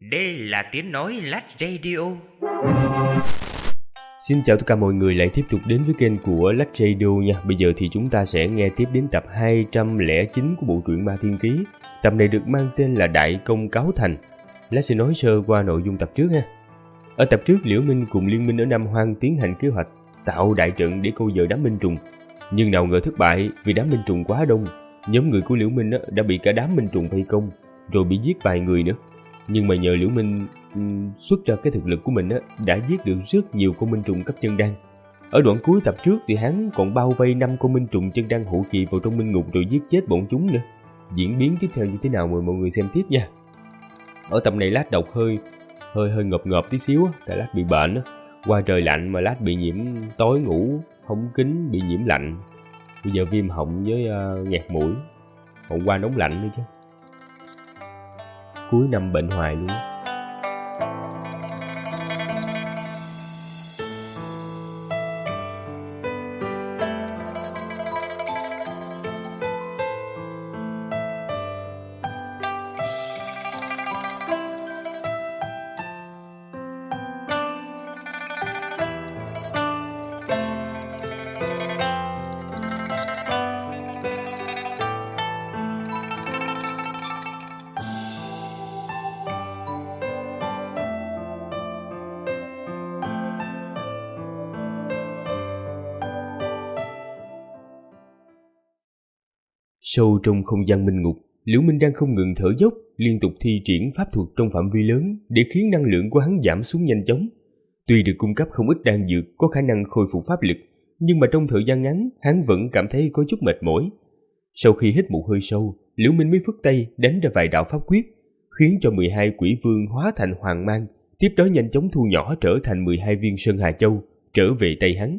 Đây là tiếng nói Lách Radio. Xin chào tất cả mọi người lại tiếp tục đến với kênh của Lách Radio nha. Bây giờ thì chúng ta sẽ nghe tiếp đến tập 209 của bộ truyện Ma Thiên Ký. Tập này được mang tên là Đại Công Cáo Thành. Lách sẽ nói sơ qua nội dung tập trước ha. Ở tập trước, Liễu Minh cùng liên minh ở Nam Hoang tiến hành kế hoạch tạo đại trận để câu dời đám minh trùng. Nhưng nào ngờ thất bại vì đám minh trùng quá đông. Nhóm người của Liễu Minh đã bị cả đám minh trùng vây công, rồi bị giết vài người nữa. Nhưng mà nhờ Liễu Minh xuất ra cái thực lực của mình đã giết được rất nhiều con minh trùng cấp chân đan. Ở đoạn cuối tập trước thì hắn còn bao vây 5 con minh trùng chân đan hậu kỳ vào trong minh ngục rồi giết chết bọn chúng nữa. Diễn biến tiếp theo như thế nào mời mọi người xem tiếp nha. Ở tập này Lát đọc hơi ngợp tí xíu tại Lát bị bệnh qua trời lạnh mà Lát bị nhiễm tối ngủ hóng kính bị nhiễm lạnh. Bây giờ viêm họng với nghẹt mũi. Hôm qua nóng lạnh nữa chứ. Cuối năm bệnh hoài luôn. Sâu trong không gian minh ngục, Liễu Minh đang không ngừng thở dốc, liên tục thi triển pháp thuật trong phạm vi lớn để khiến năng lượng của hắn giảm xuống nhanh chóng. Tuy được cung cấp không ít đan dược có khả năng khôi phục pháp lực, nhưng mà trong thời gian ngắn, hắn vẫn cảm thấy có chút mệt mỏi. Sau khi hít một hơi sâu, Liễu Minh mới phất tay đánh ra vài đạo pháp quyết, khiến cho 12 quỷ vương hóa thành hoàng mang, tiếp đó nhanh chóng thu nhỏ trở thành 12 viên Sơn Hà Châu, trở về tay hắn.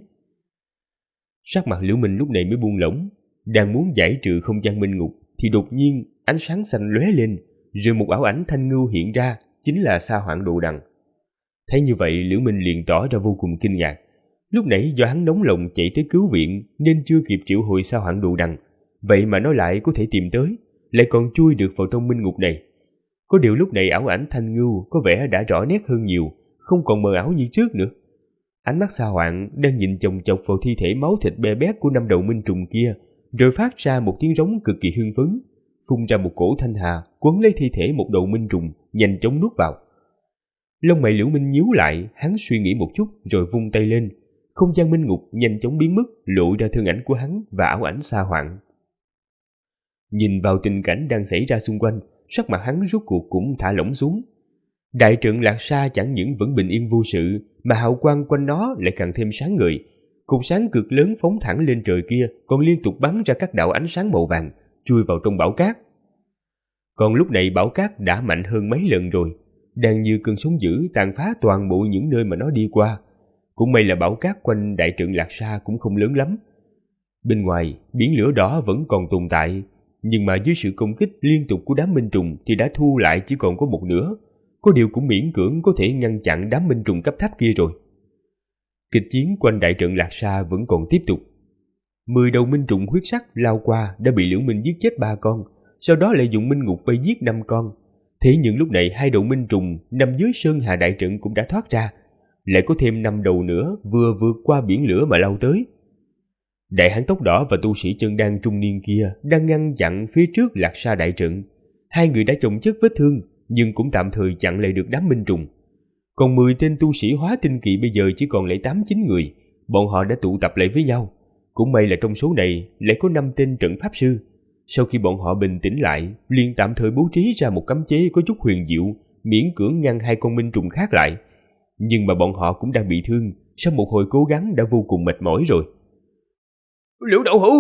Sắc mặt Liễu Minh lúc này mới buông lỏng. Đang muốn giải trừ không gian minh ngục thì đột nhiên ánh sáng xanh lóe lên, rồi một ảo ảnh thanh ngưu hiện ra, chính là Sa Hoạn Đồ Đằng. Thấy như vậy, Liễu Minh liền tỏ ra vô cùng kinh ngạc. Lúc nãy do hắn nóng lòng chạy tới cứu viện nên chưa kịp triệu hồi Sa Hoạn Đồ Đằng, vậy mà nó lại có thể tìm tới, lại còn chui được vào trong minh ngục này. Có điều lúc này ảo ảnh thanh ngưu có vẻ đã rõ nét hơn nhiều, không còn mờ ảo như trước nữa. Ánh mắt Sa Hoạn đang nhìn chồng chọc vào thi thể máu thịt be bét của 5 đầu minh trùng kia, rồi phát ra một tiếng rống cực kỳ hưng phấn, phun ra một cổ thanh hà quấn lấy thi thể một đầu minh trùng, nhanh chóng nuốt vào. Lông mày Liễu Minh nhíu lại, hắn suy nghĩ một chút rồi vung tay lên, không gian minh ngục nhanh chóng biến mất, lộ ra thân ảnh của hắn và ảo ảnh Sa Hoạn. Nhìn vào tình cảnh đang xảy ra xung quanh, sắc mặt hắn rốt cuộc cũng thả lỏng xuống. Đại trận Lạc Sa chẳng những vẫn bình yên vô sự, mà hào quang quanh nó lại càng thêm sáng ngời. Cột sáng cực lớn phóng thẳng lên trời kia còn liên tục bắn ra các đạo ánh sáng màu vàng, chui vào trong bão cát. Còn lúc này bão cát đã mạnh hơn mấy lần rồi, đang như cơn sóng dữ tàn phá toàn bộ những nơi mà nó đi qua. Cũng may là bão cát quanh đại trận Lạc Sa cũng không lớn lắm. Bên ngoài, biển lửa đỏ vẫn còn tồn tại, nhưng mà dưới sự công kích liên tục của đám minh trùng thì đã thu lại chỉ còn có một nửa. Có điều cũng miễn cưỡng có thể ngăn chặn đám minh trùng cấp thấp kia rồi. Kịch chiến quanh đại trận Lạc Sa vẫn còn tiếp tục. 10 đầu minh trùng huyết sắc lao qua đã bị Liễu Minh giết chết 3 con, sau đó lại dùng minh ngục vây giết 5 con. Thế nhưng lúc này 2 đầu minh trùng nằm dưới Sơn Hà đại trận cũng đã thoát ra, lại có thêm 5 đầu nữa vừa vượt qua biển lửa mà lao tới. Đại hán tóc đỏ và tu sĩ chân đan trung niên kia đang ngăn chặn phía trước Lạc Sa đại trận. Hai người đã chồng chất vết thương nhưng cũng tạm thời chặn lại được đám minh trùng. Còn 10 tên tu sĩ hóa tinh kỳ bây giờ chỉ còn lại 8-9 người, bọn họ đã tụ tập lại với nhau. Cũng may là trong số này lại có 5 tên trận pháp sư. Sau khi bọn họ bình tĩnh lại, liền tạm thời bố trí ra một cấm chế có chút huyền diệu, miễn cưỡng ngăn 2 con minh trùng khác lại. Nhưng mà bọn họ cũng đang bị thương, sau một hồi cố gắng đã vô cùng mệt mỏi rồi. Liễu Đậu Hữu!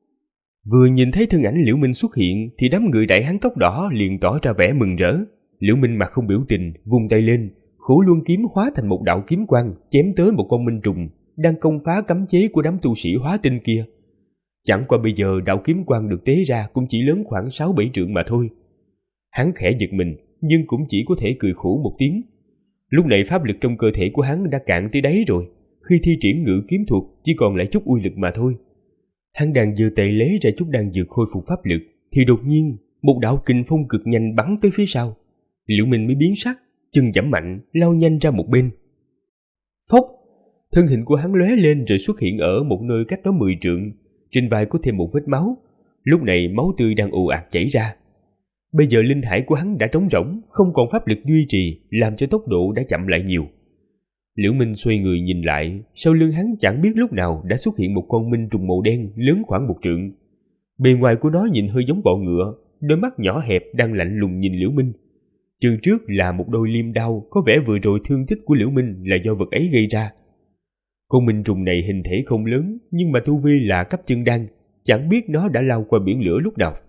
Vừa nhìn thấy thân ảnh Liễu Minh xuất hiện thì đám người đại hán tóc đỏ liền tỏ ra vẻ mừng rỡ. Liễu Minh mặt không biểu tình, vung tay lên, Khổ Luân kiếm hóa thành một đạo kiếm quang chém tới một con minh trùng đang công phá cấm chế của đám tu sĩ hóa tinh kia. Chẳng qua bây giờ đạo kiếm quang được tế ra cũng chỉ lớn khoảng 6-7 trượng mà thôi. Hắn khẽ giật mình nhưng cũng chỉ có thể cười khổ một tiếng. Lúc này pháp lực trong cơ thể của hắn đã cạn tới đáy rồi, khi thi triển ngự kiếm thuật chỉ còn lại chút uy lực mà thôi. Hắn đang giơ tay lấy ra chút đan dược khôi phục pháp lực thì đột nhiên một đạo kình phong cực nhanh bắn tới phía sau. Liễu Minh mới biến sắc, chân giẫm mạnh, lao nhanh ra một bên. Phốc! Thân hình của hắn lóe lên rồi xuất hiện ở một nơi cách đó 10 trượng, trên vai có thêm một vết máu. Lúc này máu tươi đang ồ ạt chảy ra. Bây giờ linh hải của hắn đã trống rỗng, không còn pháp lực duy trì, làm cho tốc độ đã chậm lại nhiều. Liễu Minh xoay người nhìn lại, sau lưng hắn chẳng biết lúc nào đã xuất hiện một con minh trùng màu đen lớn khoảng 1 trượng. Bề ngoài của nó nhìn hơi giống bọ ngựa, đôi mắt nhỏ hẹp đang lạnh lùng nhìn Liễu Minh. Chân trước là một đôi liêm đao, có vẻ vừa rồi thương tích của Liễu Minh là do vật ấy gây ra. Con minh trùng này hình thể không lớn, nhưng mà tu vi là cấp chân đan, chẳng biết nó đã lao qua biển lửa lúc nào.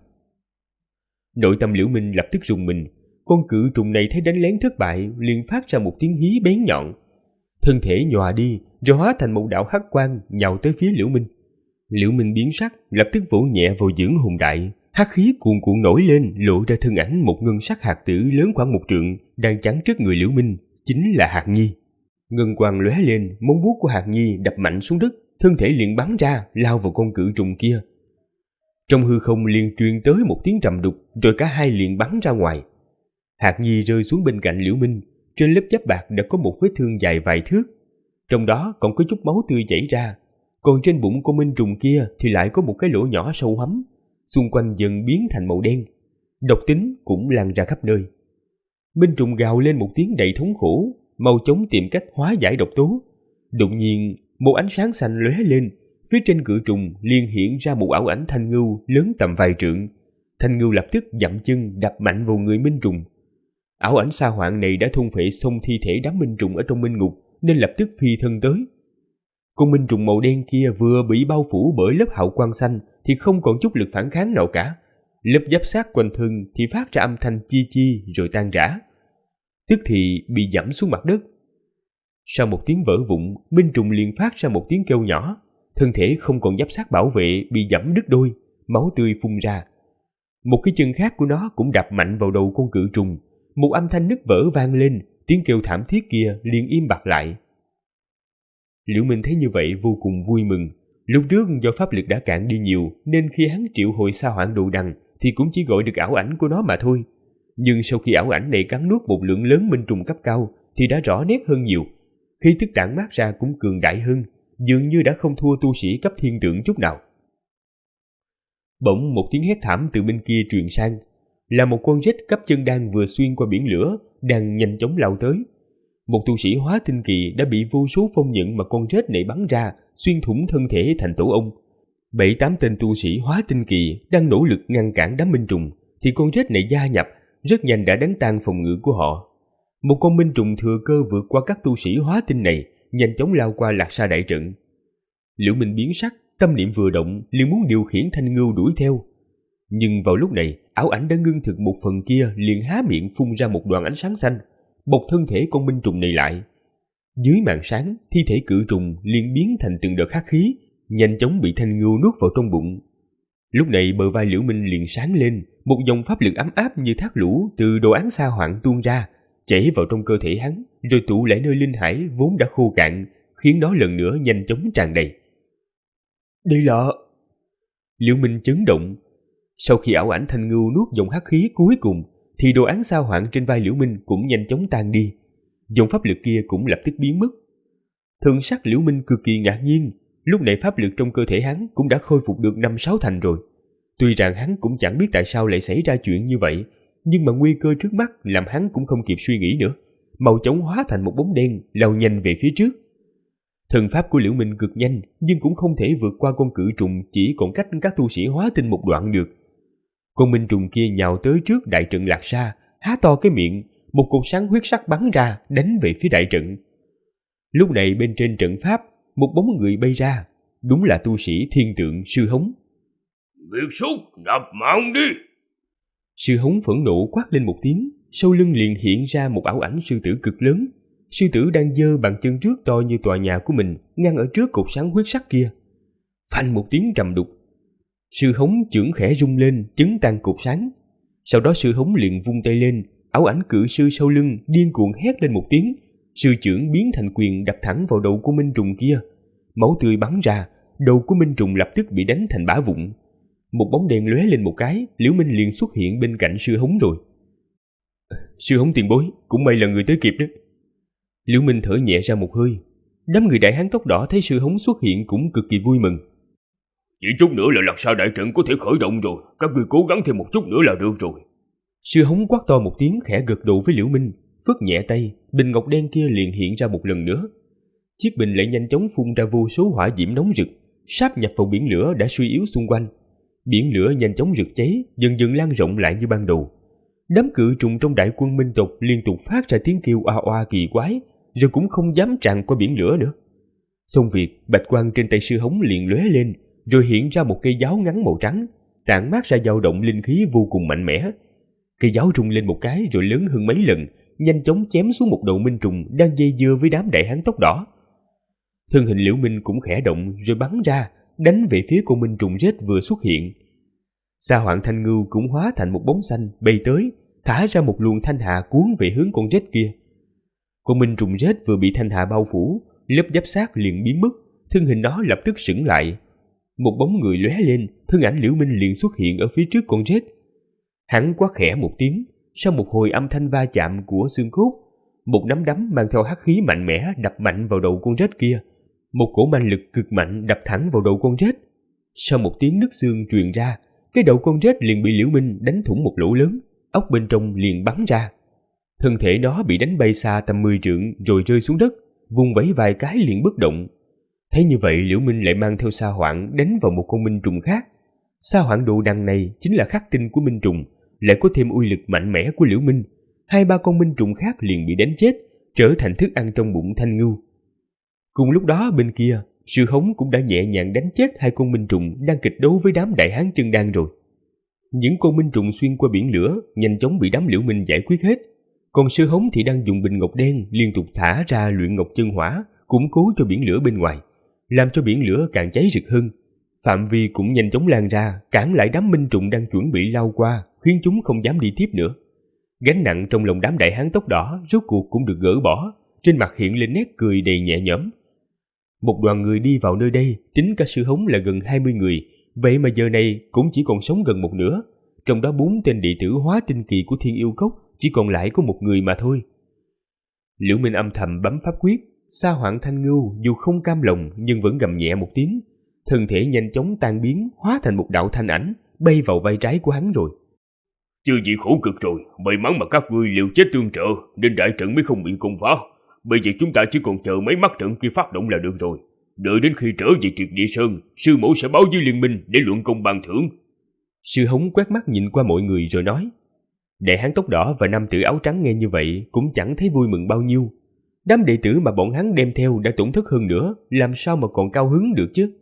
Nội tâm Liễu Minh lập tức rùng mình, con cự trùng này thấy đánh lén thất bại, liền phát ra một tiếng hí bén nhọn. Thân thể nhòa đi, rồi hóa thành một đạo hắc quang nhào tới phía Liễu Minh. Liễu Minh biến sắc, lập tức vỗ nhẹ vào dưỡng hồn đại, hắc khí cuồn cuộn nổi lên, lộ ra thân ảnh một ngân sắc hạt tử lớn khoảng 1 trượng đang chắn trước người Liễu Minh, chính là Hạt Nhi. Ngân quang lóe lên, móng vuốt của Hạt Nhi đập mạnh xuống đất, thân thể liền bắn ra, lao vào con cự trùng kia. Trong hư không liền truyền tới một tiếng trầm đục, rồi cả hai liền bắn ra ngoài. Hạt Nhi rơi xuống bên cạnh Liễu Minh, trên lớp giáp bạc đã có một vết thương dài vài thước, trong đó còn có chút máu tươi chảy ra. Còn trên bụng con minh trùng kia thì lại có một cái lỗ nhỏ sâu hắm, xung quanh dần biến thành màu đen. Độc tính cũng lan ra khắp nơi. Minh trùng gào lên một tiếng đầy thống khổ, mau chóng tìm cách hóa giải độc tố. Đột nhiên, một ánh sáng xanh lóe lên, phía trên cự trùng liền hiện ra một ảo ảnh thanh ngưu lớn tầm vài trượng. Thanh ngưu lập tức dậm chân đập mạnh vào người minh trùng. Ảo ảnh sa hoạn này đã thôn phệ xong thi thể đám minh trùng ở trong minh ngục, nên lập tức phi thân tới. Con minh trùng màu đen kia vừa bị bao phủ bởi lớp hào quang xanh thì không còn chút lực phản kháng nào cả. Lớp giáp sát quanh thân thì phát ra âm thanh chi chi rồi tan rã, tức thì bị giẫm xuống mặt đất. Sau một tiếng vỡ vụn, minh trùng liền phát ra một tiếng kêu nhỏ, thân thể không còn giáp sát bảo vệ bị giẫm đứt đôi, máu tươi phun ra. Một cái chân khác của nó cũng đạp mạnh vào đầu con cự trùng, một âm thanh nứt vỡ vang lên, tiếng kêu thảm thiết kia liền im bặt lại. Liễu Minh thấy như vậy vô cùng vui mừng. Lúc trước do pháp lực đã cạn đi nhiều, nên khi hắn triệu hồi sa hoạn đồ đằng thì cũng chỉ gọi được ảo ảnh của nó mà thôi. Nhưng sau khi ảo ảnh này cắn nuốt một lượng lớn minh trùng cấp cao thì đã rõ nét hơn nhiều. Khí tức tản mát ra cũng cường đại hơn, dường như đã không thua tu sĩ cấp thiên tượng chút nào. Bỗng một tiếng hét thảm từ bên kia truyền sang, là một con rết cấp chân đan vừa xuyên qua biển lửa, đang nhanh chóng lao tới. Một tu sĩ hóa tinh kỳ đã bị vô số phong nhận mà con rết này bắn ra, xuyên thủng thân thể thành tổ ong. 7-8 tên tu sĩ hóa tinh kỳ đang nỗ lực ngăn cản đám minh trùng, thì con rết này gia nhập, rất nhanh đã đánh tan phòng ngự của họ. Một con minh trùng thừa cơ vượt qua các tu sĩ hóa tinh này, nhanh chóng lao qua Lạc Sa đại trận. Liễu Minh biến sắc, tâm niệm vừa động, liền muốn điều khiển thanh ngưu đuổi theo. Nhưng vào lúc này, ảo ảnh đã ngưng thực một phần kia liền há miệng phun ra một đoàn ánh sáng xanh, bọc thân thể con minh trùng này lại. Dưới màn sáng, thi thể cự trùng liền biến thành từng đợt hắc khí, nhanh chóng bị thanh ngưu nuốt vào trong bụng. Lúc này bờ vai Liễu Minh liền sáng lên, một dòng pháp lực ấm áp như thác lũ từ đồ án sa hoạn tuôn ra, chảy vào trong cơ thể hắn, rồi tụ lại nơi linh hải vốn đã khô cạn, khiến nó lần nữa nhanh chóng tràn đầy. Đây là... Liễu Minh chấn động. Sau khi ảo ảnh thanh ngưu nuốt dòng hắc khí cuối cùng, thì đồ án sa hoạn trên vai Liễu Minh cũng nhanh chóng tan đi. Dòng pháp lực kia cũng lập tức biến mất. Thần sắc Liễu Minh cực kỳ ngạc nhiên, lúc này pháp lực trong cơ thể hắn cũng đã khôi phục được 5-6 thành rồi. Tuy rằng hắn cũng chẳng biết tại sao lại xảy ra chuyện như vậy, nhưng mà nguy cơ trước mắt làm hắn cũng không kịp suy nghĩ nữa, mau chóng hóa thành một bóng đen lao nhanh về phía trước. Thần pháp của Liễu Minh cực nhanh, nhưng cũng không thể vượt qua con cự trùng chỉ còn cách các tu sĩ hóa tinh một đoạn được. Con minh trùng kia nhào tới trước đại trận Lạc Sa, há to cái miệng, một cột sáng huyết sắc bắn ra đánh về phía đại trận. Lúc này bên trên trận pháp, một bóng người bay ra, đúng là tu sĩ thiên tượng Sư Hống. Biệt súc, nạp mạng đi! Sư Hống phẫn nộ quát lên một tiếng, sau lưng liền hiện ra một ảo ảnh sư tử cực lớn. Sư tử đang giơ bàn chân trước to như tòa nhà của mình, ngăn ở trước cột sáng huyết sắc kia. Phanh một tiếng trầm đục, Sư Hống chưởng khẽ rung lên, chấn tan cột sáng. Sau đó Sư Hống liền vung tay lên, ảo ảnh cự sư sau lưng điên cuồng hét lên một tiếng, sư chưởng biến thành quyền đập thẳng vào đầu của minh trùng kia. Máu tươi bắn ra, đầu của minh trùng lập tức bị đánh thành bã vụn. Một bóng đèn lóe lên một cái, Liễu Minh liền xuất hiện bên cạnh Sư Hống rồi. Sư Hống tiền bối, cũng may là người tới kịp đó. Liễu Minh thở nhẹ ra một hơi. Đám người đại hán tóc đỏ thấy Sư Hống xuất hiện cũng cực kỳ vui mừng. Chỉ chút nữa là Lạc Sa đại trận có thể khởi động rồi, các ngươi cố gắng thêm một chút nữa là được rồi. Sư Hống quát to một tiếng, khẽ gật đầu với Liễu Minh, phất nhẹ tay, bình ngọc đen kia liền hiện ra một lần nữa. Chiếc bình lại nhanh chóng phun ra vô số hỏa diễm nóng rực, sáp nhập vào biển lửa đã suy yếu xung quanh. Biển lửa nhanh chóng rực cháy, dần dần lan rộng lại như ban đầu. Đám cự trùng trong đại quân Minh tộc liên tục phát ra tiếng kêu oa oa kỳ quái, rồi cũng không dám tràn qua biển lửa nữa. Xong việc, bạch quang trên tay Sư Hống liền lóe lên, rồi hiện ra một cây giáo ngắn màu trắng, tản mát ra dao động linh khí vô cùng mạnh mẽ. Cây giáo rung lên một cái rồi lớn hơn mấy lần, nhanh chóng chém xuống một đầu minh trùng đang dây dưa với đám đại hán tóc đỏ. Thân hình Liễu Minh cũng khẽ động rồi bắn ra, đánh về phía con minh trùng rết vừa xuất hiện. Sa Hoạn Thanh Ngưu cũng hóa thành một bóng xanh bay tới, thả ra một luồng thanh hà cuốn về hướng con rết kia. Con minh trùng rết vừa bị thanh hà bao phủ, lớp giáp xác liền biến mất, thân hình nó lập tức sững lại. Một bóng người lóe lên, thân ảnh Liễu Minh liền xuất hiện ở phía trước con rết. Hắn quát khẽ một tiếng, sau một hồi âm thanh va chạm của xương cốt, một nắm đấm mang theo hắc khí mạnh mẽ đập mạnh vào đầu con rết kia. Một cỗ man lực cực mạnh đập thẳng vào đầu con rết. Sau một tiếng nứt xương truyền ra, cái đầu con rết liền bị Liễu Minh đánh thủng một lỗ lớn, ốc bên trong liền bắn ra. Thân thể nó bị đánh bay xa tầm 10 trượng rồi rơi xuống đất, vùng vẫy vài cái liền bất động. Thấy như vậy, Liễu Minh lại mang theo Sa Hoạn đánh vào một con minh trùng khác. Sa Hoạn đồ đằng này chính là khắc tinh của minh trùng, lại có thêm uy lực mạnh mẽ của Liễu Minh. 2-3 con minh trùng khác liền bị đánh chết, trở thành thức ăn trong bụng Thanh Ngưu. Cùng lúc đó bên kia, Sư Hống cũng đã nhẹ nhàng đánh chết 2 con minh trùng đang kịch đấu với đám đại hán chân đan rồi. Những con minh trùng xuyên qua biển lửa nhanh chóng bị đám Liễu Minh giải quyết hết. Còn Sư Hống thì đang dùng bình ngọc đen liên tục thả ra luyện ngọc chân hỏa, củng cố cho biển lửa bên ngoài, làm cho biển lửa càng cháy rực hơn. Phạm vi cũng nhanh chóng lan ra, cản lại đám minh trùng đang chuẩn bị lao qua, khiến chúng không dám đi tiếp nữa. Gánh nặng trong lòng đám đại hán tóc đỏ rốt cuộc cũng được gỡ bỏ, trên mặt hiện lên nét cười đầy nhẹ nhõm. Một đoàn người đi vào nơi đây, tính cả Sư Hống là gần 20 người, vậy mà giờ này cũng chỉ còn sống gần một nửa. Trong đó 4 tên đệ tử hóa tinh kỳ của Thiên Yêu Cốc chỉ còn lại có 1 người mà thôi. Liễu Minh âm thầm bấm pháp quyết. Sa Hoạn Thanh Ngưu dù không cam lòng nhưng vẫn gầm nhẹ một tiếng, thân thể nhanh chóng tan biến, hóa thành một đạo thanh ảnh bay vào vai trái của hắn rồi. Chưa gì khổ cực rồi, may mắn mà các ngươi liều chết tương trợ nên đại trận mới không bị công phá. Bây giờ chúng ta chỉ còn chờ mấy mắt trận kia phát động là được rồi. Đợi đến khi trở về Triệt Địa Sơn, sư mẫu sẽ báo với liên minh để luận công ban thưởng. Sư Hống quét mắt nhìn qua mọi người rồi nói. Đại hán tóc đỏ và nam tử áo trắng nghe như vậy cũng chẳng thấy vui mừng bao nhiêu. Đám đệ tử mà bọn hắn đem theo đã tổn thất hơn nữa, làm sao mà còn cao hứng được chứ?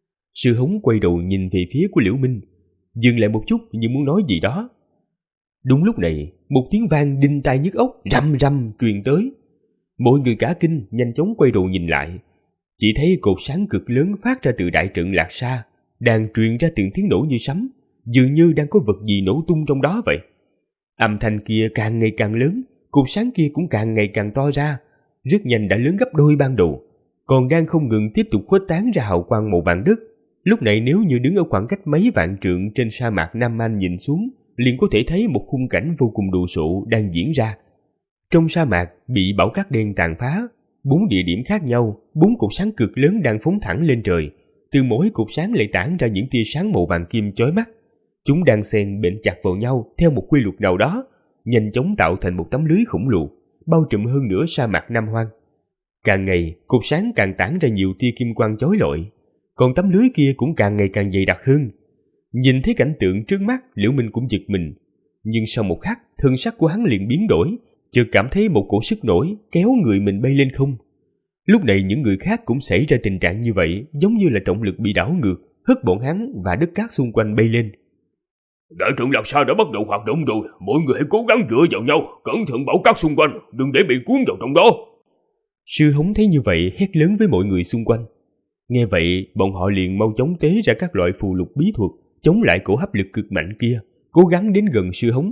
Sư Hống quay đầu nhìn về phía của Liễu Minh, dừng lại một chút như muốn nói gì đó. Đúng lúc này, một tiếng vang đinh tai nhức óc rầm rầm truyền tới. Mọi người cả kinh nhanh chóng quay đầu nhìn lại, chỉ thấy cột sáng cực lớn phát ra từ đại trận Lạc Sa, đang truyền ra từng tiếng nổ như sấm, dường như đang có vật gì nổ tung trong đó vậy. Âm thanh kia càng ngày càng lớn, cột sáng kia cũng càng ngày càng to ra, rất nhanh đã lớn gấp đôi ban đầu, còn đang không ngừng tiếp tục khuếch tán ra hào quang màu vàng đất. Lúc này nếu như đứng ở khoảng cách mấy vạn trượng trên sa mạc Nam Man nhìn xuống, liền có thể thấy một khung cảnh vô cùng đồ sộ đang diễn ra. Trong sa mạc bị bão cát đen tàn phá, 4 địa điểm khác nhau, 4 cột sáng cực lớn đang phóng thẳng lên trời. Từ mỗi cột sáng lại tản ra những tia sáng màu vàng kim chói mắt. Chúng đang xen bện chặt vào nhau theo một quy luật nào đó, nhanh chóng tạo thành một tấm lưới khổng lồ, bao trùm hơn nửa sa mạc Nam Hoang. Càng ngày, cột sáng càng tản ra nhiều tia kim quang chói lọi, còn tấm lưới kia cũng càng ngày càng dày đặc hơn. Nhìn thấy cảnh tượng trước mắt, Liễu Minh cũng giật mình, nhưng sau một khắc, thân sắc của hắn liền biến đổi, chợt cảm thấy một cổ sức nổi kéo người mình bay lên không. Lúc này những người khác cũng xảy ra tình trạng như vậy, giống như là trọng lực bị đảo ngược, hất bọn hắn và đất cát xung quanh bay lên. Đại trận Lạc Sa đã bắt đầu hoạt động rồi, mọi người hãy cố gắng dựa vào nhau, cẩn thận bão cát xung quanh, đừng để bị cuốn vào trong đó. Sư Hống thấy như vậy hét lớn với mọi người xung quanh. Nghe vậy, bọn họ liền mau chóng tế ra các loại phù lục bí thuật, chống lại cổ hấp lực cực mạnh kia, cố gắng đến gần Sư Hống.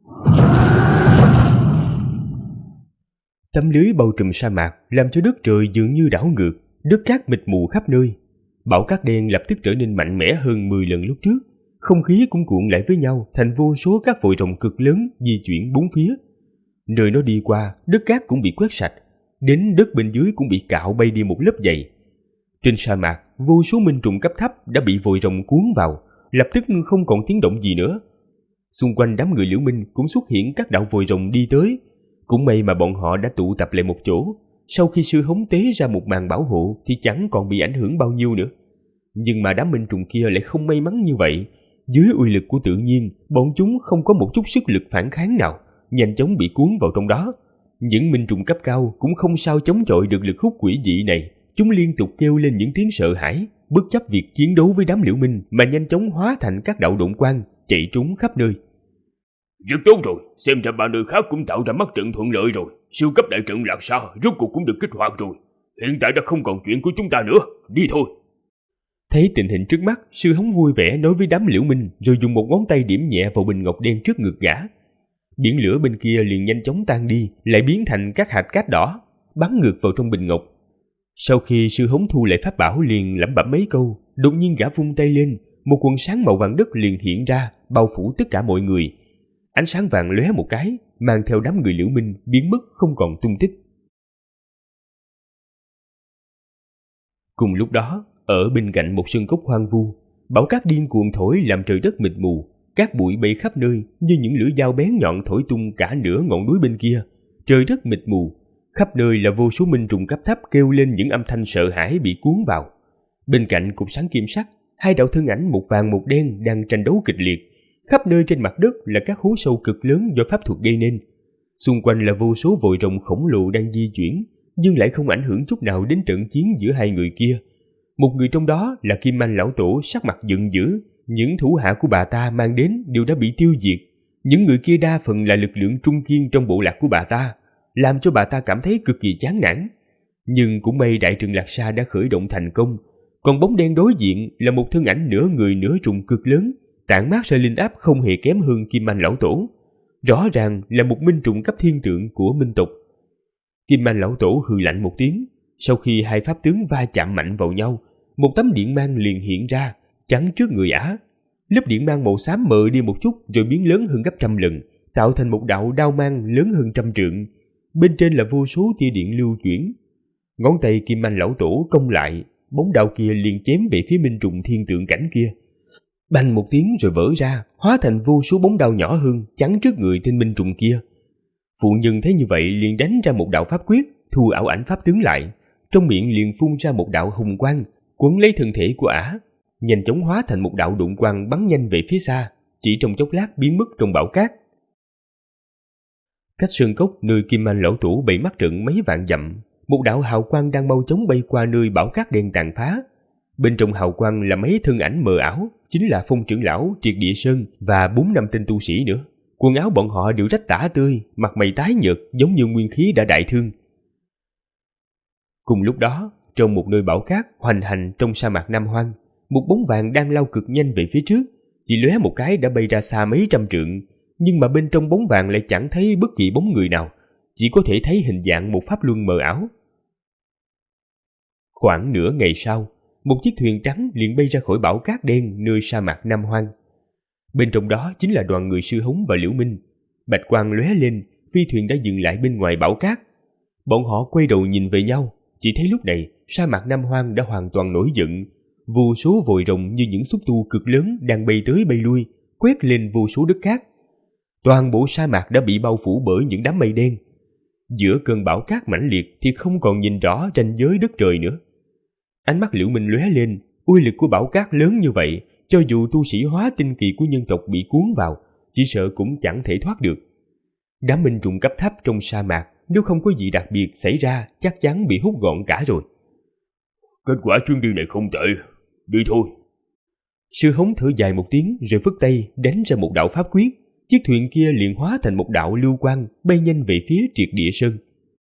Tấm lưới bao trùm sa mạc làm cho đất trời dường như đảo ngược, đất cát mịt mù khắp nơi. Bão cát đen lập tức trở nên mạnh mẽ hơn 10 lần lúc trước, không khí cũng cuộn lại với nhau thành vô số các vòi rồng cực lớn di chuyển bốn phía. Nơi nó đi qua, đất cát cũng bị quét sạch, đến đất bên dưới cũng bị cạo bay đi một lớp dày. Trên sa mạc, vô số minh trùng cấp thấp đã bị vòi rồng cuốn vào, lập tức không còn tiếng động gì nữa. Xung quanh đám người Liễu Minh cũng xuất hiện các đạo vòi rồng đi tới. Cũng may mà bọn họ đã tụ tập lại một chỗ. Sau khi sư hống tế ra một màn bảo hộ thì chẳng còn bị ảnh hưởng bao nhiêu nữa. Nhưng mà đám minh trùng kia lại không may mắn như vậy. Dưới uy lực của tự nhiên, bọn chúng không có một chút sức lực phản kháng nào, nhanh chóng bị cuốn vào trong đó. Những minh trùng cấp cao cũng không sao chống chọi được lực hút quỷ dị này. Chúng liên tục kêu lên những tiếng sợ hãi, bất chấp việc chiến đấu với đám Liễu Minh mà nhanh chóng hóa thành các đạo độn quang, chạy trốn khắp nơi. Rất tốt rồi, xem ra ba nơi khác cũng tạo ra mắt trận thuận lợi rồi. Siêu cấp đại trận Lạc Sa rốt cuộc cũng được kích hoạt rồi. Hiện tại đã không còn chuyện của chúng ta nữa, đi thôi. Thấy tình hình trước mắt, sư hống vui vẻ nói với đám Liễu Minh, rồi dùng một ngón tay điểm nhẹ vào bình ngọc đen trước ngực gã. Biển lửa bên kia liền nhanh chóng tan đi, lại biến thành các hạt cát đỏ, bắn ngược vào trong bình ngọc. Sau khi sư hống thu lại pháp bảo liền lẩm bẩm mấy câu, đột nhiên gã vung tay lên, một quần sáng màu vàng đất liền hiện ra, bao phủ tất cả mọi người. Ánh sáng vàng lóe một cái, mang theo đám người Liễu Minh biến mất không còn tung tích. Cùng lúc đó, ở bên cạnh một sân cốc hoang vu, bão cát điên cuồng thổi làm trời đất mịt mù, cát bụi bay khắp nơi như những lưỡi dao bén nhọn thổi tung cả nửa ngọn núi bên kia. Trời đất mịt mù, khắp nơi là vô số minh trùng cấp thấp kêu lên những âm thanh sợ hãi bị cuốn vào. Bên cạnh cục sáng kim sắc, hai đạo thân ảnh một vàng một đen đang tranh đấu kịch liệt. Khắp nơi trên mặt đất là các hố sâu cực lớn do pháp thuật gây nên. Xung quanh là vô số vòi rồng khổng lồ đang di chuyển, nhưng lại không ảnh hưởng chút nào đến trận chiến giữa hai người kia. Một người trong đó là Kim Anh lão tổ sắc mặt giận dữ, những thủ hạ của bà ta mang đến đều đã bị tiêu diệt. Những người kia đa phần là lực lượng trung kiên trong bộ lạc của bà ta, làm cho bà ta cảm thấy cực kỳ chán nản. Nhưng cũng may đại trận Lạc Sa đã khởi động thành công, còn bóng đen đối diện là một thân ảnh nửa người nửa trùng cực lớn, tản mát ra linh áp không hề kém hơn Kim Anh lão tổ. Rõ ràng là một minh trùng cấp thiên tượng của minh tộc. Kim Anh lão tổ hừ lạnh một tiếng, sau khi hai pháp tướng va chạm mạnh vào nhau, một tấm điện mang liền hiện ra, chắn trước người ả. Lớp điện mang màu xám mờ đi một chút rồi biến lớn hơn gấp 100 lần, tạo thành một đạo đao mang lớn hơn 100 trượng. Bên trên là vô số tia điện lưu chuyển. Ngón tay Kim Anh lão tổ cong lại, bóng đao kia liền chém về phía minh trùng thiên tượng cảnh kia. Bành một tiếng rồi vỡ ra, hóa thành vô số bóng đao nhỏ hơn chắn trước người tên minh trùng kia. Phụ nhân thấy như vậy liền đánh ra một đạo pháp quyết, thu ảo ảnh pháp tướng lại, trong miệng liền phun ra một đạo hồng quang, quấn lấy thân thể của ả, nhanh chóng hóa thành một đạo độn quang bắn nhanh về phía xa, chỉ trong chốc lát biến mất trong bão cát. Cách sơn cốc nơi Kim Anh lão tổ bị mắt trận mấy vạn dặm, một đạo hào quang đang mau chóng bay qua nơi bão cát đen tàn phá. Bên trong hào quang là mấy thân ảnh mờ ảo, chính là Phong trưởng lão, Triệt Địa Sơn và 4-5 tên tu sĩ nữa. Quần áo bọn họ đều rách tả tơi, mặt mày tái nhợt giống như nguyên khí đã đại thương. Cùng lúc đó, trong một nơi bão cát hoành hành trong sa mạc Nam Hoang, một bóng vàng đang lao cực nhanh về phía trước, chỉ lóe một cái đã bay ra xa mấy trăm trượng, nhưng mà bên trong bóng vàng lại chẳng thấy bất kỳ bóng người nào, chỉ có thể thấy hình dạng một pháp luân mờ ảo. Khoảng nửa ngày sau, một chiếc thuyền trắng liền bay ra khỏi bão cát đen nơi sa mạc Nam Hoang. Bên trong đó chính là đoàn người Sư Hống và Liễu Minh. Bạch quang lóe lên, phi thuyền đã dừng lại bên ngoài bão cát. Bọn họ quay đầu nhìn về nhau, chỉ thấy lúc này sa mạc Nam Hoang đã hoàn toàn nổi giận. Vô số vòi rồng như những xúc tu cực lớn đang bay tới bay lui, quét lên vô số đất cát. Toàn bộ sa mạc đã bị bao phủ bởi những đám mây đen. Giữa cơn bão cát mãnh liệt thì không còn nhìn rõ ranh giới đất trời nữa. Ánh mắt Liễu Minh lóe lên, uy lực của bão cát lớn như vậy, cho dù tu sĩ hóa tinh kỳ của nhân tộc bị cuốn vào, chỉ sợ cũng chẳng thể thoát được. Đám minh trùng cấp thấp trong sa mạc, nếu không có gì đặc biệt xảy ra, chắc chắn bị hút gọn cả rồi. Kết quả chuyến đi này không tệ, đi thôi. Sư Hống thở dài một tiếng rồi phất tay đánh ra một đạo pháp quyết. Chiếc thuyền kia liền hóa thành một đạo lưu quang bay nhanh về phía Triệt Địa Sơn.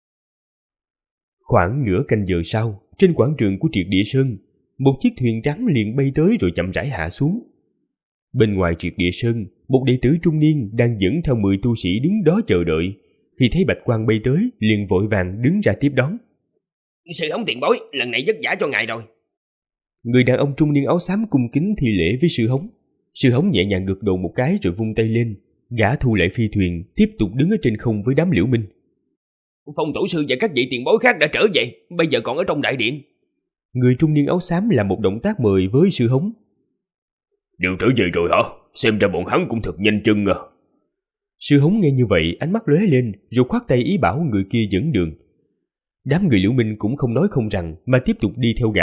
Khoảng nửa canh giờ sau, trên quảng trường của Triệt Địa Sơn, một chiếc thuyền trắng liền bay tới rồi chậm rãi hạ xuống. Bên ngoài Triệt Địa Sơn, một đệ tử trung niên đang dẫn theo 10 tu sĩ đứng đó chờ đợi. Khi thấy bạch quang bay tới, liền vội vàng đứng ra tiếp đón. Sư Hống tiền bối, lần này vất vả cho ngài rồi. Người đàn ông trung niên áo xám cung kính thi lễ với Sư Hống. Sư Hống nhẹ nhàng gật đầu một cái rồi vung tay lên. gã thu lại phi thuyền, tiếp tục đứng ở trên không với đám Liễu Minh. Phong tổ sư và các vị tiền bối khác đã trở về, bây giờ còn ở trong đại điện. Người trung niên áo xám làm một động tác mời với Sư Hống. Đều trở về rồi hả? Xem ra bọn hắn cũng thật nhanh chân à. Sư Hống nghe như vậy, ánh mắt lóe lên, rồi khoát tay ý bảo người kia dẫn đường. Đám người Liễu Minh cũng không nói không rằng mà tiếp tục đi theo gã.